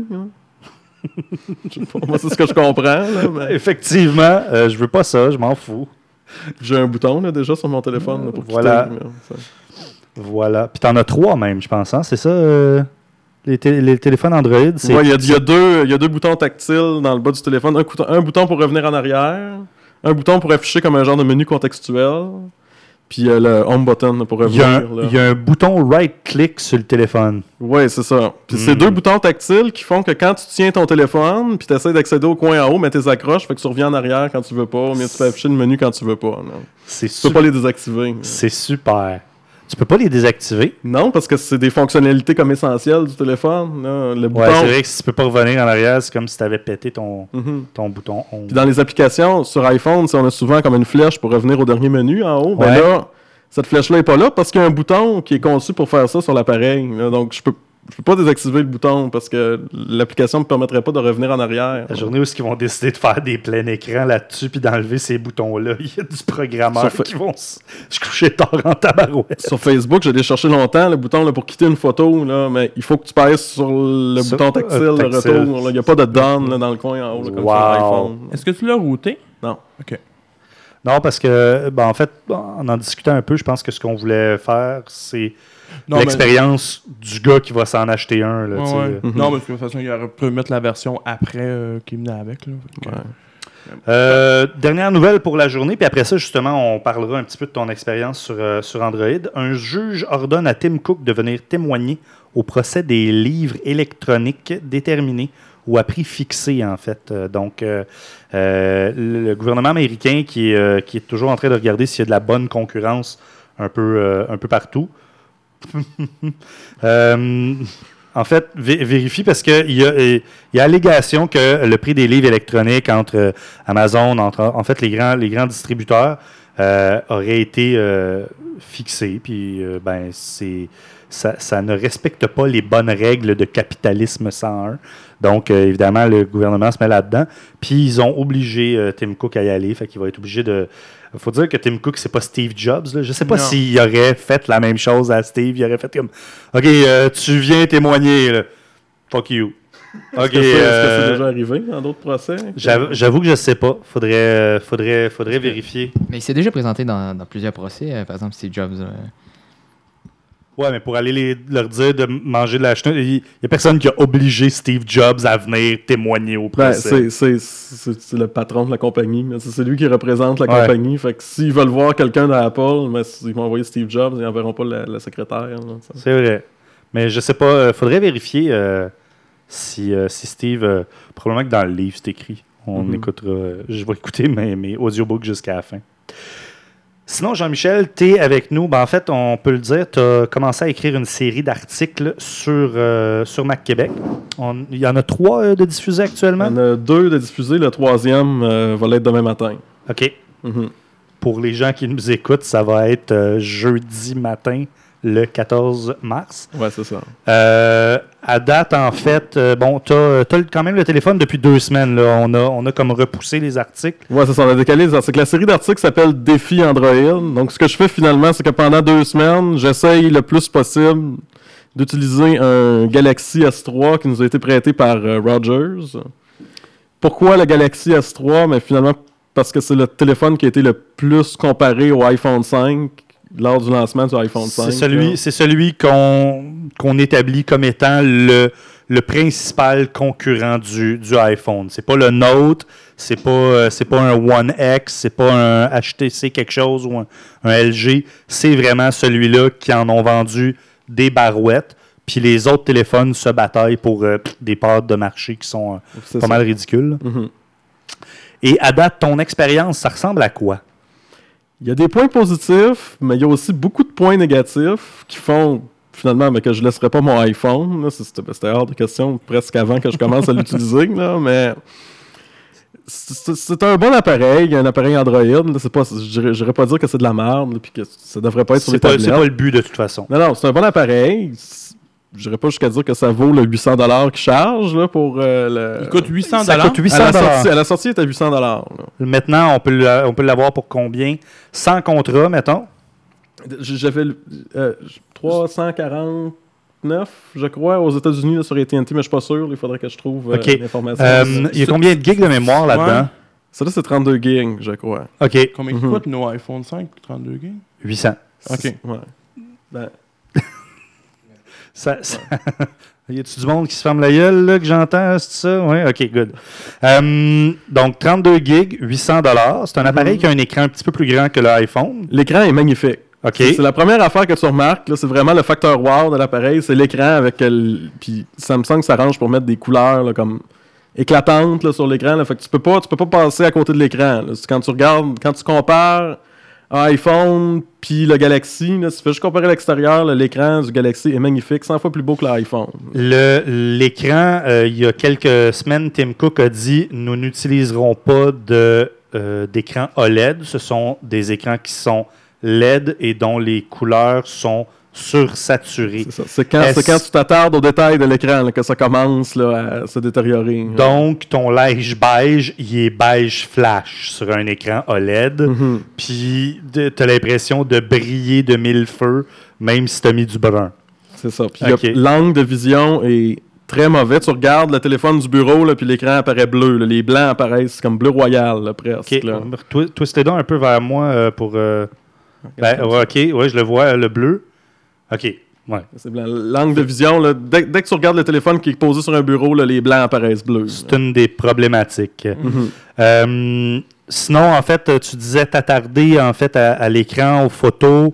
Moi, c'est ce que je comprends. Là, mais... Effectivement, je veux pas ça, je m'en fous. J'ai un bouton là, déjà sur mon téléphone là, pour voilà. quitter. Voilà. Puis t'en as 3 même, je pense. Hein? C'est ça, les téléphones Android? Ouais, il y a deux boutons tactiles dans le bas du téléphone. Un bouton pour revenir en arrière. Un bouton pour afficher comme un genre de menu contextuel. Puis le home button pour revenir. Il y a un bouton right-click sur le téléphone. Oui, c'est ça. Puis c'est 2 boutons tactiles qui font que quand tu tiens ton téléphone, puis tu essaies d'accéder au coin en haut, mais tes accroches, fait que tu reviens en arrière quand tu veux pas, mais tu peux afficher le menu quand tu veux pas. Tu peux pas les désactiver. C'est super. Tu peux pas les désactiver? Non, parce que c'est des fonctionnalités comme essentielles du téléphone. Là. Le bouton... c'est vrai que si tu peux pas revenir en arrière, c'est comme si tu avais pété ton bouton home. Puis dans les applications, sur iPhone, on a souvent comme une flèche pour revenir au dernier menu en haut. Ben là, cette flèche-là n'est pas là parce qu'il y a un bouton qui est conçu pour faire ça sur l'appareil. Là. Donc, je peux pas désactiver le bouton parce que l'application ne me permettrait pas de revenir en arrière. La journée où ils vont décider de faire des pleins écrans là-dessus puis d'enlever ces boutons-là, il y a du programmeur qui vont se coucher tard en tabarouette. Sur Facebook, j'ai allé chercher longtemps le bouton là, pour quitter une photo, là, mais il faut que tu passes sur le bouton tactile de retour. Il n'y a pas de done là, dans le coin en haut, là, comme sur iPhone. Est-ce que tu l'as routé? Non. OK. Non, parce que, en fait, en discutant un peu, je pense que ce qu'on voulait faire, c'est l'expérience du gars qui va s'en acheter un. Là, Non, mais de toute façon, il aurait pu mettre la version après qui venait avec. Dernière nouvelle pour la journée, puis après ça, justement, on parlera un petit peu de ton expérience sur Android. Un juge ordonne à Tim Cook de venir témoigner au procès des livres électroniques déterminés ou à prix fixé, en fait. Donc, le gouvernement américain qui est toujours en train de regarder s'il y a de la bonne concurrence un peu partout. En fait, vérifie parce qu'il y a allégation que le prix des livres électroniques entre Amazon, en fait les grands distributeurs, aurait été fixé. Puis, ça ne respecte pas les bonnes règles de capitalisme 101. Donc, évidemment, le gouvernement se met là-dedans. Puis, ils ont obligé Tim Cook à y aller. Fait qu'il va être obligé de... Il faut dire que Tim Cook, c'est pas Steve Jobs. Là. Je sais pas s'il aurait fait la même chose à Steve. Il aurait fait comme... OK, tu viens témoigner. Là. Fuck you. Est-ce que c'est déjà arrivé dans d'autres procès? J'avoue que je sais pas. Faudrait vérifier. Mais il s'est déjà présenté dans plusieurs procès. Par exemple, Steve Jobs... Ouais, mais pour aller leur dire de manger de la chenille, il n'y a personne qui a obligé Steve Jobs à venir témoigner au procès. C'est le patron de la compagnie. C'est lui qui représente la compagnie. Fait que s'ils veulent voir quelqu'un d'Apple, ils vont envoyer Steve Jobs, ils n'enverront pas la secrétaire. Là, c'est vrai. Mais je sais pas, faudrait vérifier si Steve... probablement que dans le livre, c'est écrit. On écoutera... je vais écouter mes audiobooks jusqu'à la fin. Sinon, Jean-Michel, tu es avec nous. En fait, on peut le dire, tu as commencé à écrire une série d'articles sur Mac Québec. Il y en a 3 de diffusés actuellement? Il y en a 2 de diffusés. Le 3e va l'être demain matin. OK. Pour les gens qui nous écoutent, ça va être jeudi matin, le 14 mars. Ouais, c'est ça. À date, en fait, tu as quand même le téléphone depuis 2 semaines. Là. On a comme repoussé les articles. Ouais, c'est ça. On a décalé les articles. La série d'articles s'appelle Défi Android. Donc, ce que je fais finalement, c'est que pendant 2 semaines, j'essaye le plus possible d'utiliser un Galaxy S3 qui nous a été prêté par Rogers. Pourquoi le Galaxy S3? Mais finalement, parce que c'est le téléphone qui a été le plus comparé au iPhone 5 lors du lancement du iPhone 5. C'est celui qu'on établit comme étant le principal concurrent du iPhone. C'est pas le Note, c'est pas un One X, c'est pas un HTC quelque chose ou un LG. C'est vraiment celui-là qui en ont vendu des barouettes. Puis les autres téléphones se bataillent pour des parts de marché qui sont pas mal ridicules. Et à date, ton expérience, ça ressemble à quoi? Il y a des points positifs, mais il y a aussi beaucoup de points négatifs qui font, finalement, que je ne laisserai pas mon iPhone. Là, c'était hors de question presque avant que je commence à l'utiliser. Là, mais c'est un bon appareil, un appareil Android. Là, je n'irais pas dire que c'est de la merde et que ça ne devrait pas être sur les tablettes. C'est pas le but de toute façon. Non, c'est un bon appareil. Je n'irais pas jusqu'à dire que ça vaut le 800$ qu'il charge là, pour Il coûte 800$. Ça coûte 800$. À la sortie, il est à 800$. Maintenant, on peut l'avoir pour combien? Sans contrat, mettons? J'avais 349, je crois, aux États-Unis là, sur AT&T, mais je ne suis pas sûr. Il faudrait que je trouve l'information. Il y a combien de gigs de mémoire là-dedans? Ça, là, c'est 32 gigs, je crois. OK. Combien coûtent nos iPhone 5, 32 gigs? 800. OK. Ouais. Y a-tu du monde qui se ferme la gueule là, que j'entends, c'est ça? Oui, OK, good. Donc, 32 gigs, 800$. C'est un appareil qui a un écran un petit peu plus grand que l'iPhone. L'écran est magnifique. Okay. C'est la première affaire que tu remarques. Là, c'est vraiment le facteur wow de l'appareil. C'est l'écran avec... Puis Samsung s'arrange pour mettre des couleurs là, comme éclatantes là, sur l'écran. Là. Fait que tu peux pas passer à côté de l'écran. Là. Quand tu compares iPhone puis le Galaxy, là, si tu fais juste comparer l'extérieur, là, l'écran du Galaxy est magnifique, 100 fois plus beau que l'iPhone. L'écran, il y a quelques semaines, Tim Cook a dit « Nous n'utiliserons pas d'écran OLED. Ce sont des écrans qui sont LED et dont les couleurs sont sursaturées. » C'est ça. C'est quand tu t'attardes aux détails de l'écran là, que ça commence là, à se détériorer. Donc, ton beige, il est beige flash sur un écran OLED. Puis, tu as l'impression de briller de 1000 feux, même si tu as mis du brun. C'est ça. Puis, l'angle de vision est très mauvais. Tu regardes le téléphone du bureau, là, puis l'écran apparaît bleu. Là. Les blancs apparaissent comme bleu royal, là, presque. OK. Là. Twistez donc un peu vers moi pour... OK, ouais, je le vois, le bleu. OK, ouais. C'est blanc. L'angle de vision, là, dès que tu regardes le téléphone qui est posé sur un bureau, là, les blancs apparaissent bleus. C'est une des problématiques. Sinon, en fait, tu disais t'attarder en fait, à l'écran, aux photos.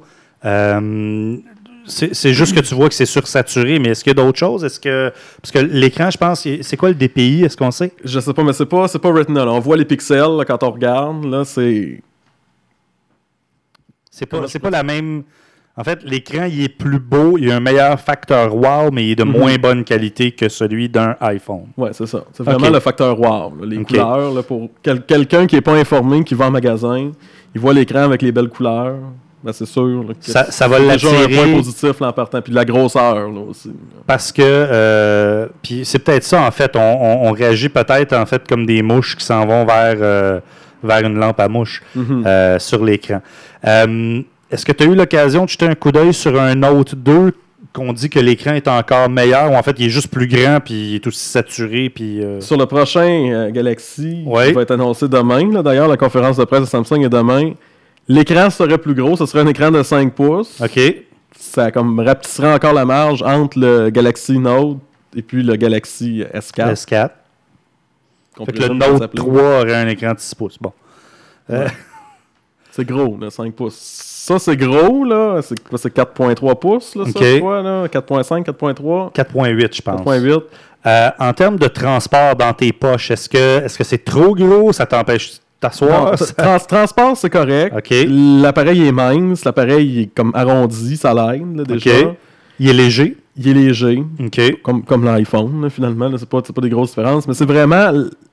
C'est juste que tu vois que c'est sursaturé, mais est-ce qu'il y a d'autres choses? Parce que l'écran, je pense, c'est quoi le DPI? Est-ce qu'on sait? Je sais pas, mais c'est pas Retina. Là. On voit les pixels là, quand on regarde. Là, c'est pas la même... En fait, l'écran, il est plus beau, il a un meilleur facteur wow, mais il est de moins bonne qualité que celui d'un iPhone. Ouais, c'est ça. C'est vraiment le facteur wow. Là, les couleurs, là, pour quelqu'un qui n'est pas informé, qui va en magasin, il voit l'écran avec les belles couleurs. Ben, c'est sûr là, que ça va l'attirer. C'est déjà un point positif là, en partant. Puis de la grosseur là, aussi. Parce que, puis c'est peut-être ça, en fait. On réagit peut-être, en fait, comme des mouches qui s'en vont vers une lampe à mouche sur l'écran. Est-ce que tu as eu l'occasion de jeter un coup d'œil sur un Note 2 qu'on dit que l'écran est encore meilleur ou en fait il est juste plus grand puis il est aussi saturé? Puis, Sur le prochain Galaxy qui va être annoncé demain, là, d'ailleurs la conférence de presse de Samsung est demain, l'écran serait plus gros, ce serait un écran de 5 pouces. OK. Ça comme rapetisserait encore la marge entre le Galaxy Note et puis le Galaxy S4. S4. Fait que le Note 3 aurait un écran de 6 pouces. Bon. Ouais. C'est gros, là, 5 pouces. Ça, c'est gros, là. C'est 4.3 pouces, là, ça, je crois, là. 4.5, 4.3. 4.8, je pense. 4.8. En termes de transport dans tes poches, est-ce que c'est trop gros? Ça t'empêche de t'asseoir? Transport, c'est correct. Okay. L'appareil est mince. L'appareil est comme arrondi, ça l'aide, là, déjà. Okay. Il est léger? Il est léger. Okay. Comme l'iPhone, là, finalement. Là, c'est pas des grosses différences. Mais c'est vraiment...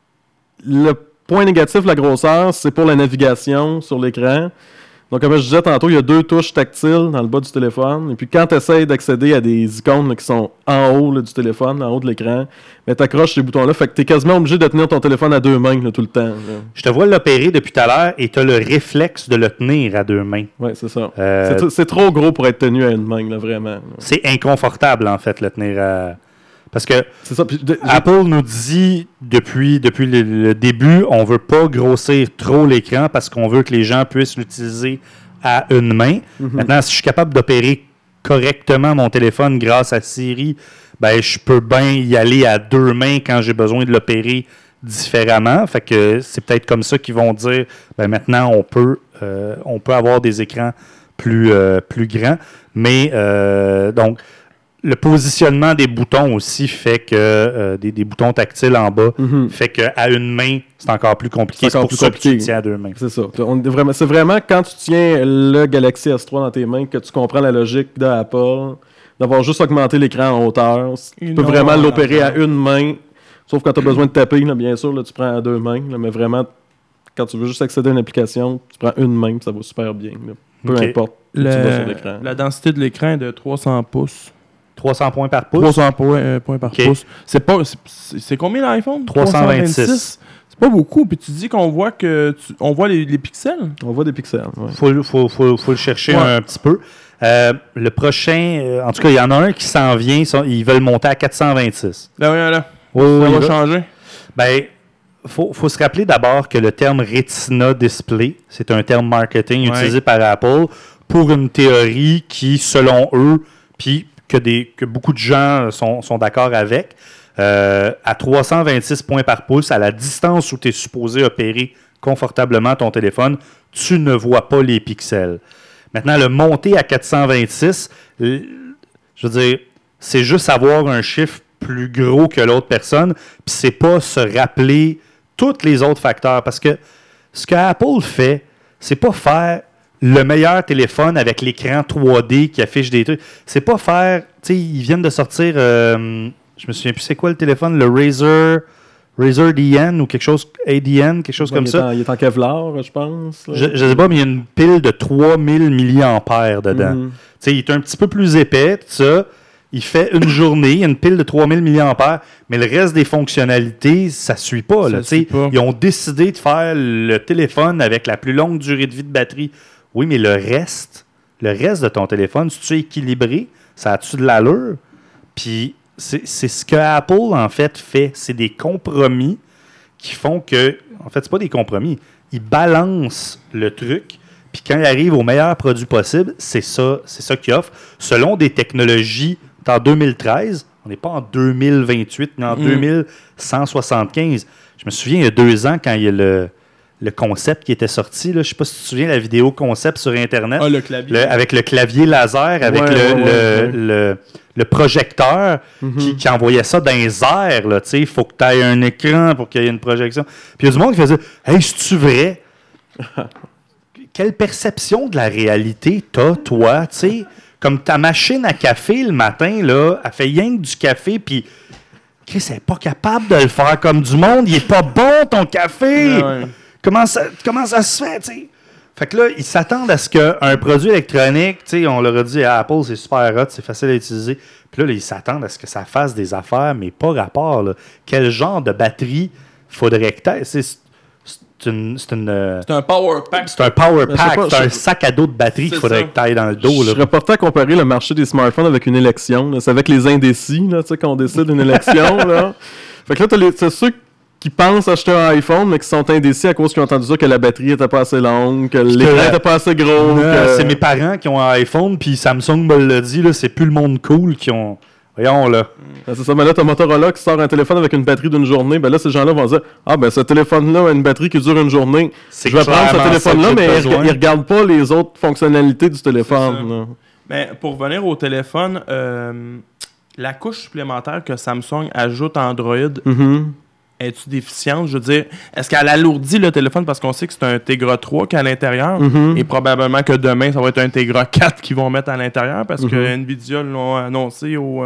Le point négatif de la grosseur, c'est pour la navigation sur l'écran. Donc, comme je disais tantôt, il y a 2 touches tactiles dans le bas du téléphone. Et puis, quand tu essaies d'accéder à des icônes là, qui sont en haut là, du téléphone, en haut de l'écran, tu accroches ces boutons-là. Fait que tu es quasiment obligé de tenir ton téléphone à 2 mains là, tout le temps. Là. Je te vois l'opérer depuis tout à l'heure et tu as le réflexe de le tenir à 2 mains. Oui, c'est ça. C'est trop gros pour être tenu à une main, là, vraiment. Là. C'est inconfortable, en fait, le tenir à... Parce que c'est ça. Apple nous dit depuis le début, on veut pas grossir trop l'écran parce qu'on veut que les gens puissent l'utiliser à une main. Maintenant, si je suis capable d'opérer correctement mon téléphone grâce à Siri, ben je peux bien y aller à 2 mains quand j'ai besoin de l'opérer différemment. Fait que c'est peut-être comme ça qu'ils vont dire, ben maintenant on peut avoir des écrans plus grands. Mais donc le positionnement des boutons aussi fait que des boutons tactiles en bas fait qu'à une main, c'est encore plus compliqué. C'est pour ça que tu tiens à 2 mains. C'est ça. C'est vraiment quand tu tiens le Galaxy S3 dans tes mains que tu comprends la logique d'Apple, d'avoir juste augmenté l'écran en hauteur. Tu peux vraiment l'opérer à une main. Sauf quand tu as besoin de taper, là, bien sûr, là, tu prends à 2 mains. Là, mais vraiment, quand tu veux juste accéder à une application, tu prends une main et ça va super bien. Là. Peu importe où tu vas sur l'écran. La densité de l'écran est de 300 pouces. 300 points par pouce? 300 points par pouce. C'est combien l'iPhone? 326. C'est pas beaucoup. Puis tu dis qu'on voit on voit les pixels? On voit des pixels, ouais. Faut le chercher un petit peu. Le prochain, en tout cas, il y en a un qui s'en vient. Ils veulent monter à 426. Là. Ça va changer? Ben, faut se rappeler d'abord que le terme Retina Display, c'est un terme marketing utilisé par Apple pour une théorie qui, selon eux, puis que beaucoup de gens sont d'accord avec, à 326 points par pouce, à la distance où tu es supposé opérer confortablement ton téléphone, tu ne vois pas les pixels. Maintenant, le monter à 426, je veux dire, c'est juste avoir un chiffre plus gros que l'autre personne, puis c'est pas se rappeler tous les autres facteurs. Parce que ce que Apple fait, c'est pas faire le meilleur téléphone avec l'écran 3D qui affiche des trucs. C'est pas faire... Tu sais, ils viennent de sortir... je me souviens plus c'est quoi le téléphone, le Razer DN ou quelque chose... ADN, quelque chose comme ça. Il est en Kevlar, je pense. Je sais pas, mais il y a une pile de 3000 mAh dedans. Tu sais, il est un petit peu plus épais, tout ça. Il fait une journée, il y a une pile de 3000 mAh, mais le reste des fonctionnalités, ça suit pas. Là, suit pas. Ils ont décidé de faire le téléphone avec la plus longue durée de vie de batterie. Oui, mais le reste de ton téléphone, si tu es équilibré, ça a-tu de l'allure? Puis c'est ce que Apple, en fait. C'est des compromis qui font que... En fait, c'est pas des compromis. Ils balancent le truc, puis quand ils arrivent au meilleur produit possible, c'est ça qu'ils offrent. Selon des technologies, en 2013, on n'est pas en 2028, mais en 2175. Je me souviens, il y a 2 ans, quand il y a le concept qui était sorti. Là. Je ne sais pas si tu te souviens, la vidéo concept sur Internet. Ah, le clavier. Avec le clavier laser, avec le projecteur qui envoyait ça dans les airs. Il faut que tu aies un écran pour qu'il y ait une projection. Puis il y a du monde qui faisait « Hey, c'est-tu vrai? » quelle perception de la réalité t'as, toi, tu sais, comme ta machine à café le matin, là, elle fait rien que du café, puis Chris, elle n'est pas capable de le faire comme du monde, il est pas bon ton café! Ouais. Comment ça se fait, tu sais? Fait que là, ils s'attendent à ce qu'un produit électronique, tu sais, on leur a dit à Apple, c'est super hot, c'est facile à utiliser. Puis là, ils s'attendent à ce que ça fasse des affaires, mais pas rapport, là. Quel genre de batterie faudrait que tu aies? C'est un power pack. C'est un power Ben, pack, c'est un je- sac à dos de batterie qu'il C'est faudrait ça. que tu ailles dans le dos. Je Là. serais porté à comparer le marché des smartphones avec une élection. là. C'est avec les indécis, là, tu sais, qu'on décide une élection. Là. Fait que là, t'as ceux qui pensent acheter un iPhone, mais qui sont indécis à cause qu'ils ont entendu dire que la batterie était pas assez longue, que l'écran était pas assez gros. que- C'est mes parents qui ont un iPhone, puis Samsung me l'a dit, là, c'est plus le monde cool qui ont... Voyons, là. Ben, c'est ça, mais là, t'as Motorola qui sort un téléphone avec une batterie d'une journée. Ben là, ces gens-là vont dire « Ah, ben ce téléphone-là a une batterie qui dure une journée. C'est Je vais prendre ce clairement téléphone-là, ça que mais j'ai besoin. ils regardent pas les autres fonctionnalités du téléphone. C'est ça. là. Mais pour revenir au téléphone, la couche supplémentaire que Samsung ajoute à Android, Mhm. est-tu déficiente? Je veux dire, est-ce qu'elle alourdit le téléphone parce qu'on sait que c'est un Tegra 3 qui est à l'intérieur Mhm. et probablement que demain, ça va être un Tegra 4 qu'ils vont mettre à l'intérieur parce que Nvidia l'ont annoncé au...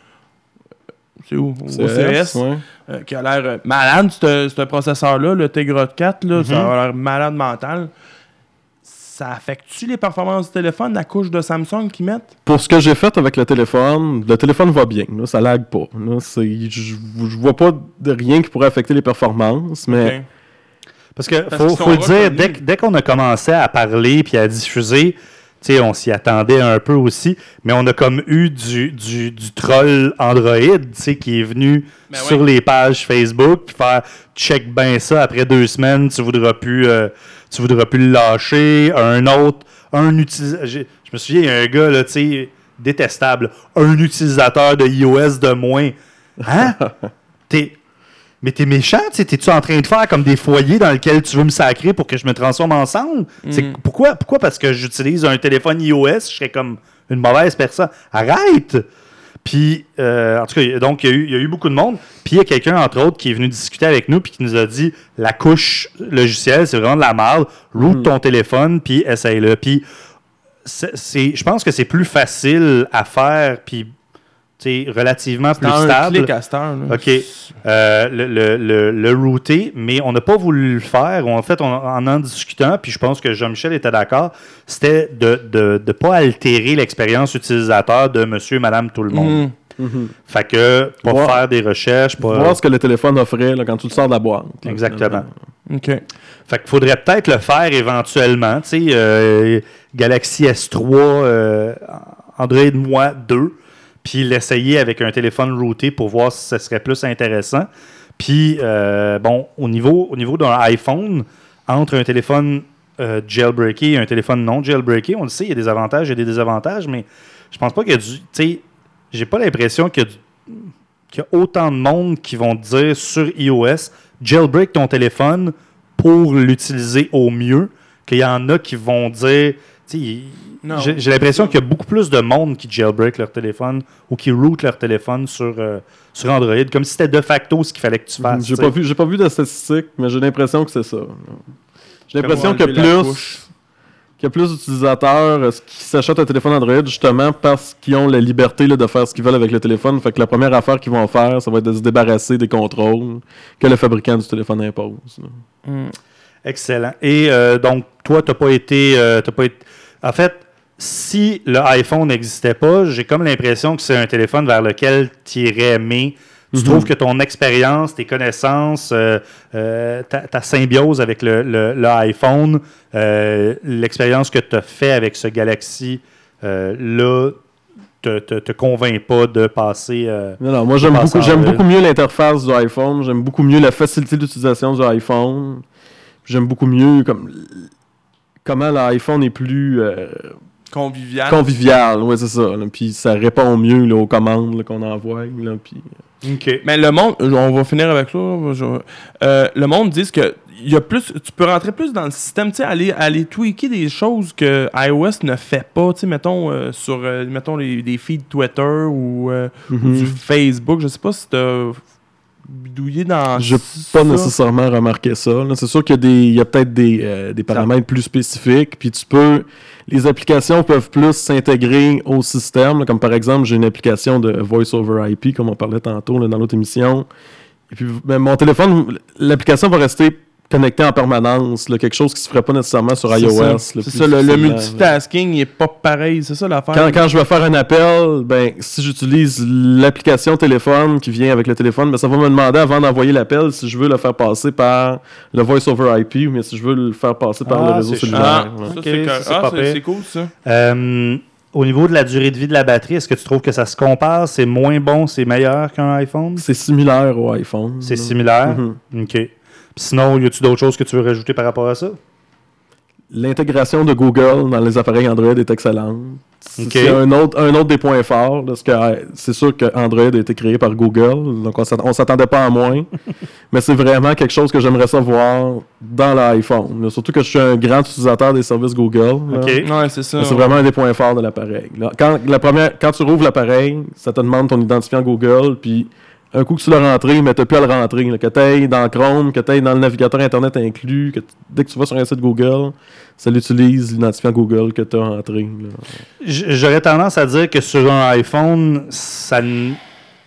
c'est où? Au CES. ouais. Qui a l'air malade, ce processeur-là, le Tegra 4, là, ça a l'air malade mental. Ça affecte-tu les performances du téléphone, la couche de Samsung qu'ils mettent? Pour ce que j'ai fait avec le téléphone va bien. Là, ça lag pas. Là, je vois pas de rien qui pourrait affecter les performances, mais... Ok. Parce que Parce faut qu'ils sont le dire, reconnus. dès qu'on a commencé à parler puis à diffuser, tu sais, on s'y attendait un peu aussi, mais on a comme eu du troll Android, tu sais, qui est venu Ben sur les pages Facebook puis faire check ben ça après 2 semaines, tu voudras plus le lâcher. Un utilisateur, je me souviens, il y a un gars là, tu sais, détestable, un utilisateur de iOS de moins. Hein? Mais t'es méchant, tu sais, t'es-tu en train de faire comme des foyers dans lesquels tu veux me sacrer pour que je me transforme en cendre? Pourquoi parce que j'utilise un téléphone iOS, je serais comme une mauvaise personne? Arrête! Puis, en tout cas, donc, il y a eu beaucoup de monde. Puis, il y a quelqu'un, entre autres, qui est venu discuter avec nous puis qui nous a dit, la couche logicielle, c'est vraiment de la merde. Route ton téléphone, puis essaye-le. Puis, je pense que c'est plus facile à faire, puis relativement plus Dans un stable. clic à cette heure, là. OK. Le router, mais on n'a pas voulu le faire. En fait, en discutant, puis je pense que Jean-Michel était d'accord, c'était de ne pas altérer l'expérience utilisateur de monsieur, madame, tout le monde. Fait que, pas Voir- faire des recherches, pas... Voir ce que le téléphone offrait là, quand tu le sors de la boîte. là. Exactement. OK. Fait qu'il faudrait peut-être le faire éventuellement. Tu sais, Galaxy S3, Android Moi 2, puis l'essayer avec un téléphone routé pour voir si ce serait plus intéressant. Puis, bon, au niveau d'un iPhone, entre un téléphone jailbreaké et un téléphone non jailbreaké, on le sait, il y a des avantages et des désavantages, mais je pense pas qu'il y a du... Tu sais, j'ai pas l'impression qu'il y a autant de monde qui vont dire sur iOS, jailbreak ton téléphone pour l'utiliser au mieux, qu'il y en a qui vont dire... Non. J'ai l'impression qu'il y a beaucoup plus de monde qui jailbreak leur téléphone ou qui route leur téléphone sur Android, comme si c'était de facto ce qu'il fallait que tu fasses. J'ai pas vu de statistiques, mais j'ai l'impression que c'est ça. là. J'ai l'impression qu'il y a plus d'utilisateurs qui s'achètent un téléphone Android justement parce qu'ils ont la liberté là, de faire ce qu'ils veulent avec le téléphone. Fait que la première affaire qu'ils vont faire, ça va être de se débarrasser des contrôles que le fabricant du téléphone impose. là. Excellent. Et donc, toi, t'as pas été... En fait, si le iPhone n'existait pas, j'ai comme l'impression que c'est un téléphone vers lequel tu irais aimer. Tu trouves que ton expérience, tes connaissances, ta symbiose avec le iPhone, l'expérience que tu as fait avec ce Galaxy, là, te convainc pas de passer... Non, moi j'aime beaucoup mieux l'interface du iPhone, j'aime beaucoup mieux la facilité d'utilisation du iPhone, j'aime beaucoup mieux comment l'iPhone est plus convivial, ouais, c'est ça. Là. Puis ça répond mieux là, aux commandes là, qu'on envoie. Là, puis... OK. Mais le monde, on va finir avec ça. Le monde dit que il y a plus, tu peux rentrer plus dans le système, tu sais, aller tweaker des choses que iOS ne fait pas, tu sais, mettons sur mettons des feeds Twitter ou du Facebook, je sais pas si t'as bidouiller dans J'ai pas nécessairement remarqué ça. Là. C'est sûr qu'il y a peut-être des paramètres plus spécifiques, puis les applications peuvent plus s'intégrer au système, là, comme par exemple, j'ai une application de Voice over IP, comme on parlait tantôt là, dans l'autre émission. Et puis, mon téléphone, l'application va rester connectée en permanence, là, quelque chose qui se ferait pas nécessairement sur iOS. C'est ça, le multitasking n'est pas pareil, c'est ça l'affaire. Quand je vais faire un appel, ben si j'utilise l'application téléphone qui vient avec le téléphone, ben, ça va me demander avant d'envoyer l'appel si je veux le faire passer par le Voice over IP, mais si je veux le faire passer par le réseau cellulaire. C'est cool ça. Au niveau de la durée de vie de la batterie, est-ce que tu trouves que ça se compare? C'est moins bon, c'est meilleur qu'un iPhone? C'est similaire au iPhone. C'est similaire? OK. Puis sinon, y a-tu d'autres choses que tu veux rajouter par rapport à ça? L'intégration de Google dans les appareils Android est excellente. Okay. C'est un autre des points forts. Parce que c'est sûr que Android a été créé par Google, donc on s'attendait pas à moins. Mais c'est vraiment quelque chose que j'aimerais savoir dans l'iPhone. Surtout que je suis un grand utilisateur des services Google. Okay. Ouais, c'est ça. C'est vraiment un des points forts de l'appareil. Là, quand tu rouvres l'appareil, ça te demande ton identifiant Google, puis un coup que tu l'as rentré, mais tu n'as plus à le rentrer. Là, que tu ailles dans Chrome, que tu ailles dans le navigateur Internet inclus, dès que tu vas sur un site Google, ça l'utilise l'identifiant Google que tu as rentré. Là. J'aurais tendance à dire que sur un iPhone, ça ne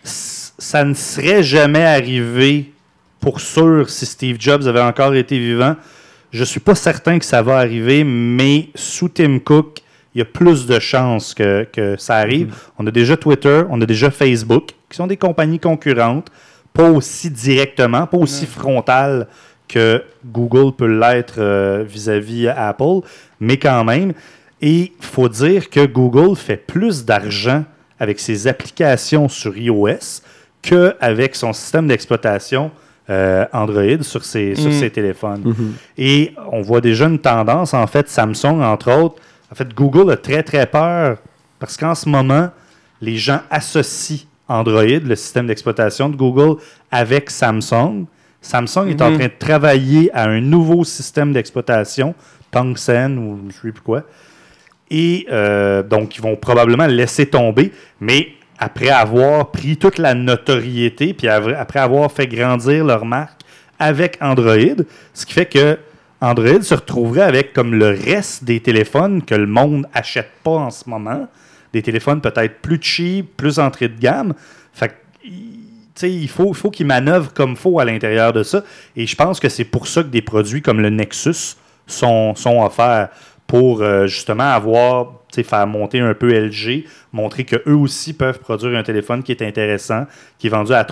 serait jamais arrivé pour sûr si Steve Jobs avait encore été vivant. Je suis pas certain que ça va arriver, mais sous Tim Cook, il y a plus de chances que ça arrive. On a déjà Twitter, on a déjà Facebook, qui sont des compagnies concurrentes, pas aussi directement, pas aussi frontales que Google peut l'être vis-à-vis Apple, mais quand même. Et il faut dire que Google fait plus d'argent avec ses applications sur iOS qu'avec son système d'exploitation Android sur ses téléphones. Et on voit déjà une tendance, en fait, Samsung, entre autres. En fait, Google a très, très peur parce qu'en ce moment, les gens associent Android, le système d'exploitation de Google, avec Samsung. Samsung est en train de travailler à un nouveau système d'exploitation, Tongsen ou je ne sais plus quoi. Et donc, ils vont probablement le laisser tomber, mais après avoir pris toute la notoriété, puis après avoir fait grandir leur marque avec Android, ce qui fait que Android se retrouverait avec comme le reste des téléphones que le monde n'achète pas en ce moment, des téléphones peut-être plus cheap, plus entrée de gamme. Fait que, il faut qu'ils manœuvrent comme il faut à l'intérieur de ça. Et je pense que c'est pour ça que des produits comme le Nexus sont offerts pour justement faire monter un peu LG, montrer qu'eux aussi peuvent produire un téléphone qui est intéressant, qui est vendu à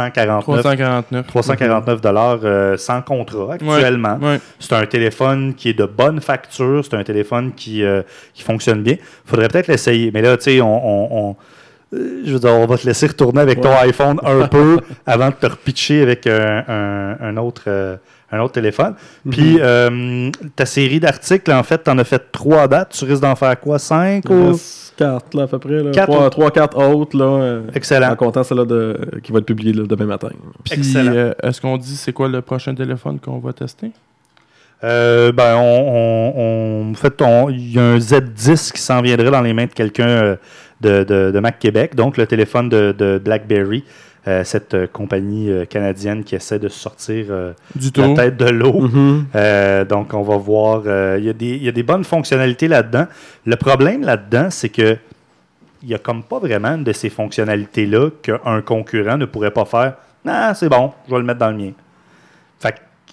349 $ sans contrat actuellement. Ouais. C'est un téléphone qui est de bonne facture, c'est un téléphone qui fonctionne bien. Il faudrait peut-être l'essayer. Mais là, tu sais, je veux dire, on va te laisser retourner avec ton iPhone un peu avant de te repitcher avec un autre téléphone. Puis, ta série d'articles, en fait, tu en as fait 3 dates. Tu risques d'en faire quoi? 5 ou 4, là, à peu près. 4 autres. Là, excellent. En comptant celle-là qui va être publiée là, demain matin. Puis, est-ce qu'on dit c'est quoi le prochain téléphone qu'on va tester? En fait, il y a un Z10 qui s'en viendrait dans les mains de quelqu'un de Mac Québec, donc le téléphone de BlackBerry. Cette compagnie canadienne qui essaie de sortir la tête de l'eau. Donc, on va voir. Il y a des bonnes fonctionnalités là-dedans. Le problème là-dedans, c'est que il n'y a comme pas vraiment de ces fonctionnalités-là qu'un concurrent ne pourrait pas faire. Ah, c'est bon, je vais le mettre dans le mien. Fait que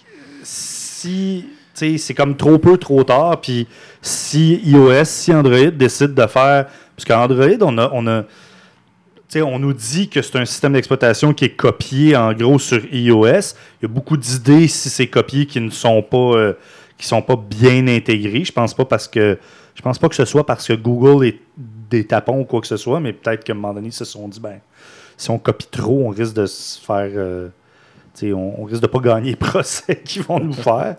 c'est comme trop peu, trop tard. Puis si iOS, si Android décide de faire. Parce qu'Android, on nous dit que c'est un système d'exploitation qui est copié en gros sur iOS. Il y a beaucoup d'idées si c'est copié qui ne sont pas bien intégrées. Je pense pas que ce soit parce que Google est des tapons ou quoi que ce soit, mais peut-être qu'à un moment donné, ils se sont dit si on copie trop, on risque de se faire on risque de pas gagner les procès qu'ils vont nous faire.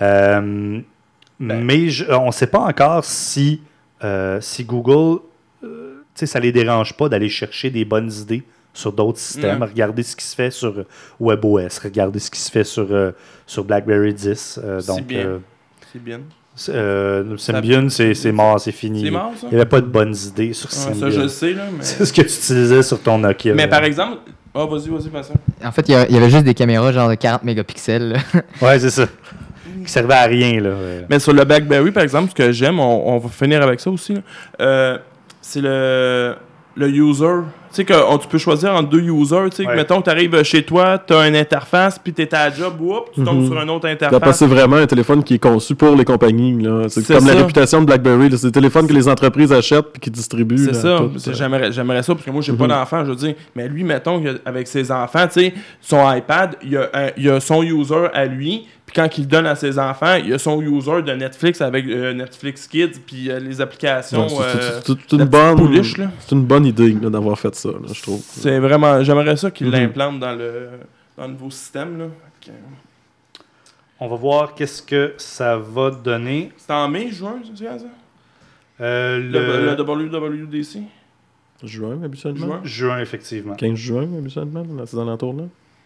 Mais on ne sait pas encore si Google ça ne les dérange pas d'aller chercher des bonnes idées sur d'autres systèmes. Regardez ce qui se fait sur WebOS. Regardez ce qui se fait sur BlackBerry 10. C'est bien. Symbian, c'est mort, c'est fini. C'est mort, ça? Il n'y avait pas de bonnes idées sur Symbian. Ça, je le sais. Là, mais... C'est ce que tu utilisais sur ton Nokia. Mais par exemple, Ah, vas-y, Vincent. En fait, il y avait juste des caméras genre de 40 mégapixels. Là. Ouais, c'est ça. Qui servait à rien, là. Mais sur le BlackBerry, par exemple, ce que j'aime, on va finir avec ça aussi, là, c'est le user. Tu sais que tu peux choisir entre deux users. Tu sais, mettons que tu arrives chez toi, tu as une interface, puis tu es à la job, tu tombes sur une autre interface. Parce que c'est vraiment un téléphone qui est conçu pour les compagnies. Là. C'est comme ça. La réputation de BlackBerry. Là. C'est des téléphones que les entreprises achètent et qui distribuent. C'est ça. Tout, J'aimerais ça, parce que moi, j'ai pas d'enfant, je veux dire. Mais lui, mettons qu'avec ses enfants, tu sais, son iPad, il y a son user à lui. Puis quand il le donne à ses enfants, il y a son user de Netflix avec Netflix Kids, puis les applications. C'est une bonne idée là, d'avoir fait ça, là, je trouve. C'est vraiment. J'aimerais ça qu'il l'implante dans le nouveau système. Là. On va voir qu'est-ce que ça va donner. C'est en mai, juin, c'est ça? Le WWDC? Juin, habituellement. Juin, effectivement. 15 juin, habituellement, dans ces alentours-là.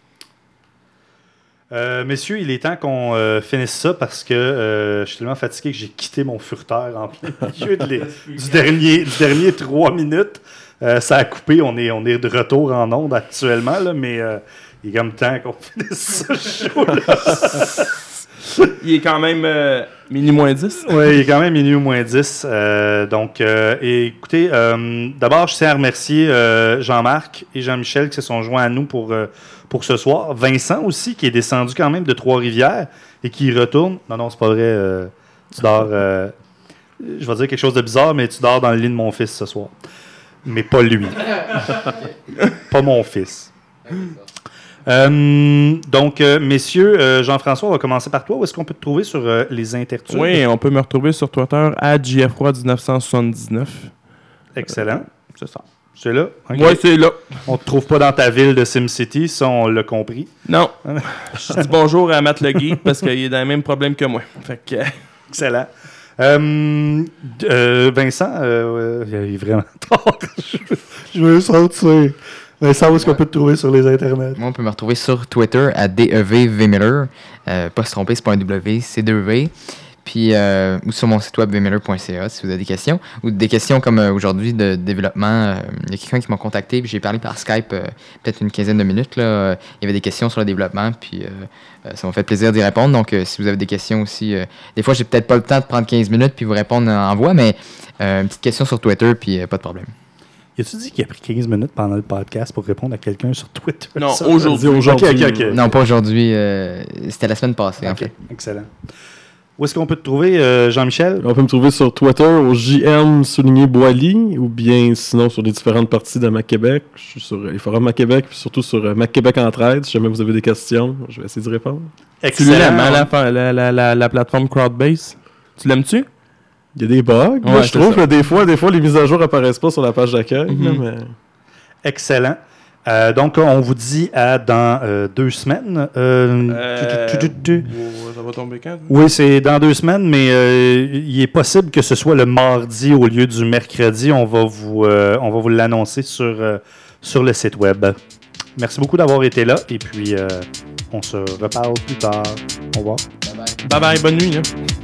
Messieurs, il est temps qu'on finisse ça parce que je suis tellement fatigué que j'ai quitté mon furteur en plein milieu du dernier 3 minutes. Ça a coupé, on est de retour en onde actuellement, là, mais il est comme temps qu'on finisse ça chaud. Il est quand même minuit moins 10. Oui, il est quand même minuit moins 10. Écoutez, d'abord, je tiens à remercier Jean-Marc et Jean-Michel qui se sont joints à nous pour ce soir. Vincent aussi, qui est descendu quand même de Trois-Rivières et qui retourne. Non, c'est pas vrai. Tu dors... je vais dire quelque chose de bizarre, mais tu dors dans le lit de mon fils ce soir. Mais pas lui. Pas mon fils. Messieurs, Jean-François, on va commencer par toi. Où est-ce qu'on peut te trouver sur les intertubes? Oui, on peut me retrouver sur Twitter @JFroy1979. Excellent. C'est ça. C'est là? Okay. Oui, c'est là. On te trouve pas dans ta ville de SimCity, ça, on l'a compris. Non. Je dis bonjour à Matt Le Geek parce qu'il est dans le même problème que moi. Fait que... Excellent. Vincent, il est vraiment tard. Je veux sortir. Vincent, où est-ce qu'on peut te trouver sur les internets? Moi, on peut me retrouver sur Twitter @DEVVMiller. Pas se tromper, c'est pas un W, c'est 2V. Puis, ou sur mon site web vmiller.ca si vous avez des questions. Ou des questions comme aujourd'hui de développement. Il y a quelqu'un qui m'a contacté, puis j'ai parlé par Skype peut-être une quinzaine de minutes. Là. Il y avait des questions sur le développement, puis ça m'a fait plaisir d'y répondre. Donc, si vous avez des questions aussi, des fois, j'ai peut-être pas le temps de prendre 15 minutes puis vous répondre en voix, mais une petite question sur Twitter, puis pas de problème. Y a-tu dit qu'il a pris 15 minutes pendant le podcast pour répondre à quelqu'un sur Twitter? Non, aujourd'hui. Okay. Non, pas aujourd'hui. C'était la semaine passée, en fait. Excellent. Où est-ce qu'on peut te trouver, Jean-Michel? On peut me trouver sur Twitter au JM_Boily ou bien sinon sur les différentes parties de Mac Québec. Je suis sur les forums Mac Québec puis surtout sur Mac Québec Entraide. Si jamais vous avez des questions, je vais essayer d'y répondre. Excellent. Tu l'aimes, la plateforme Crowdbase? Tu l'aimes-tu? Il y a des bugs. Ouais, je trouve que des fois, les mises à jour apparaissent pas sur la page d'accueil. Mais... Excellent. Donc, on vous dit dans 2 semaines. Ça va tomber quand? Oui, c'est dans 2 semaines, mais il est possible que ce soit le mardi au lieu du mercredi. On va vous l'annoncer sur le site web. Merci beaucoup d'avoir été là et puis on se reparle plus tard. Au revoir. Bye bye. Bye bye, bonne nuit. Hein?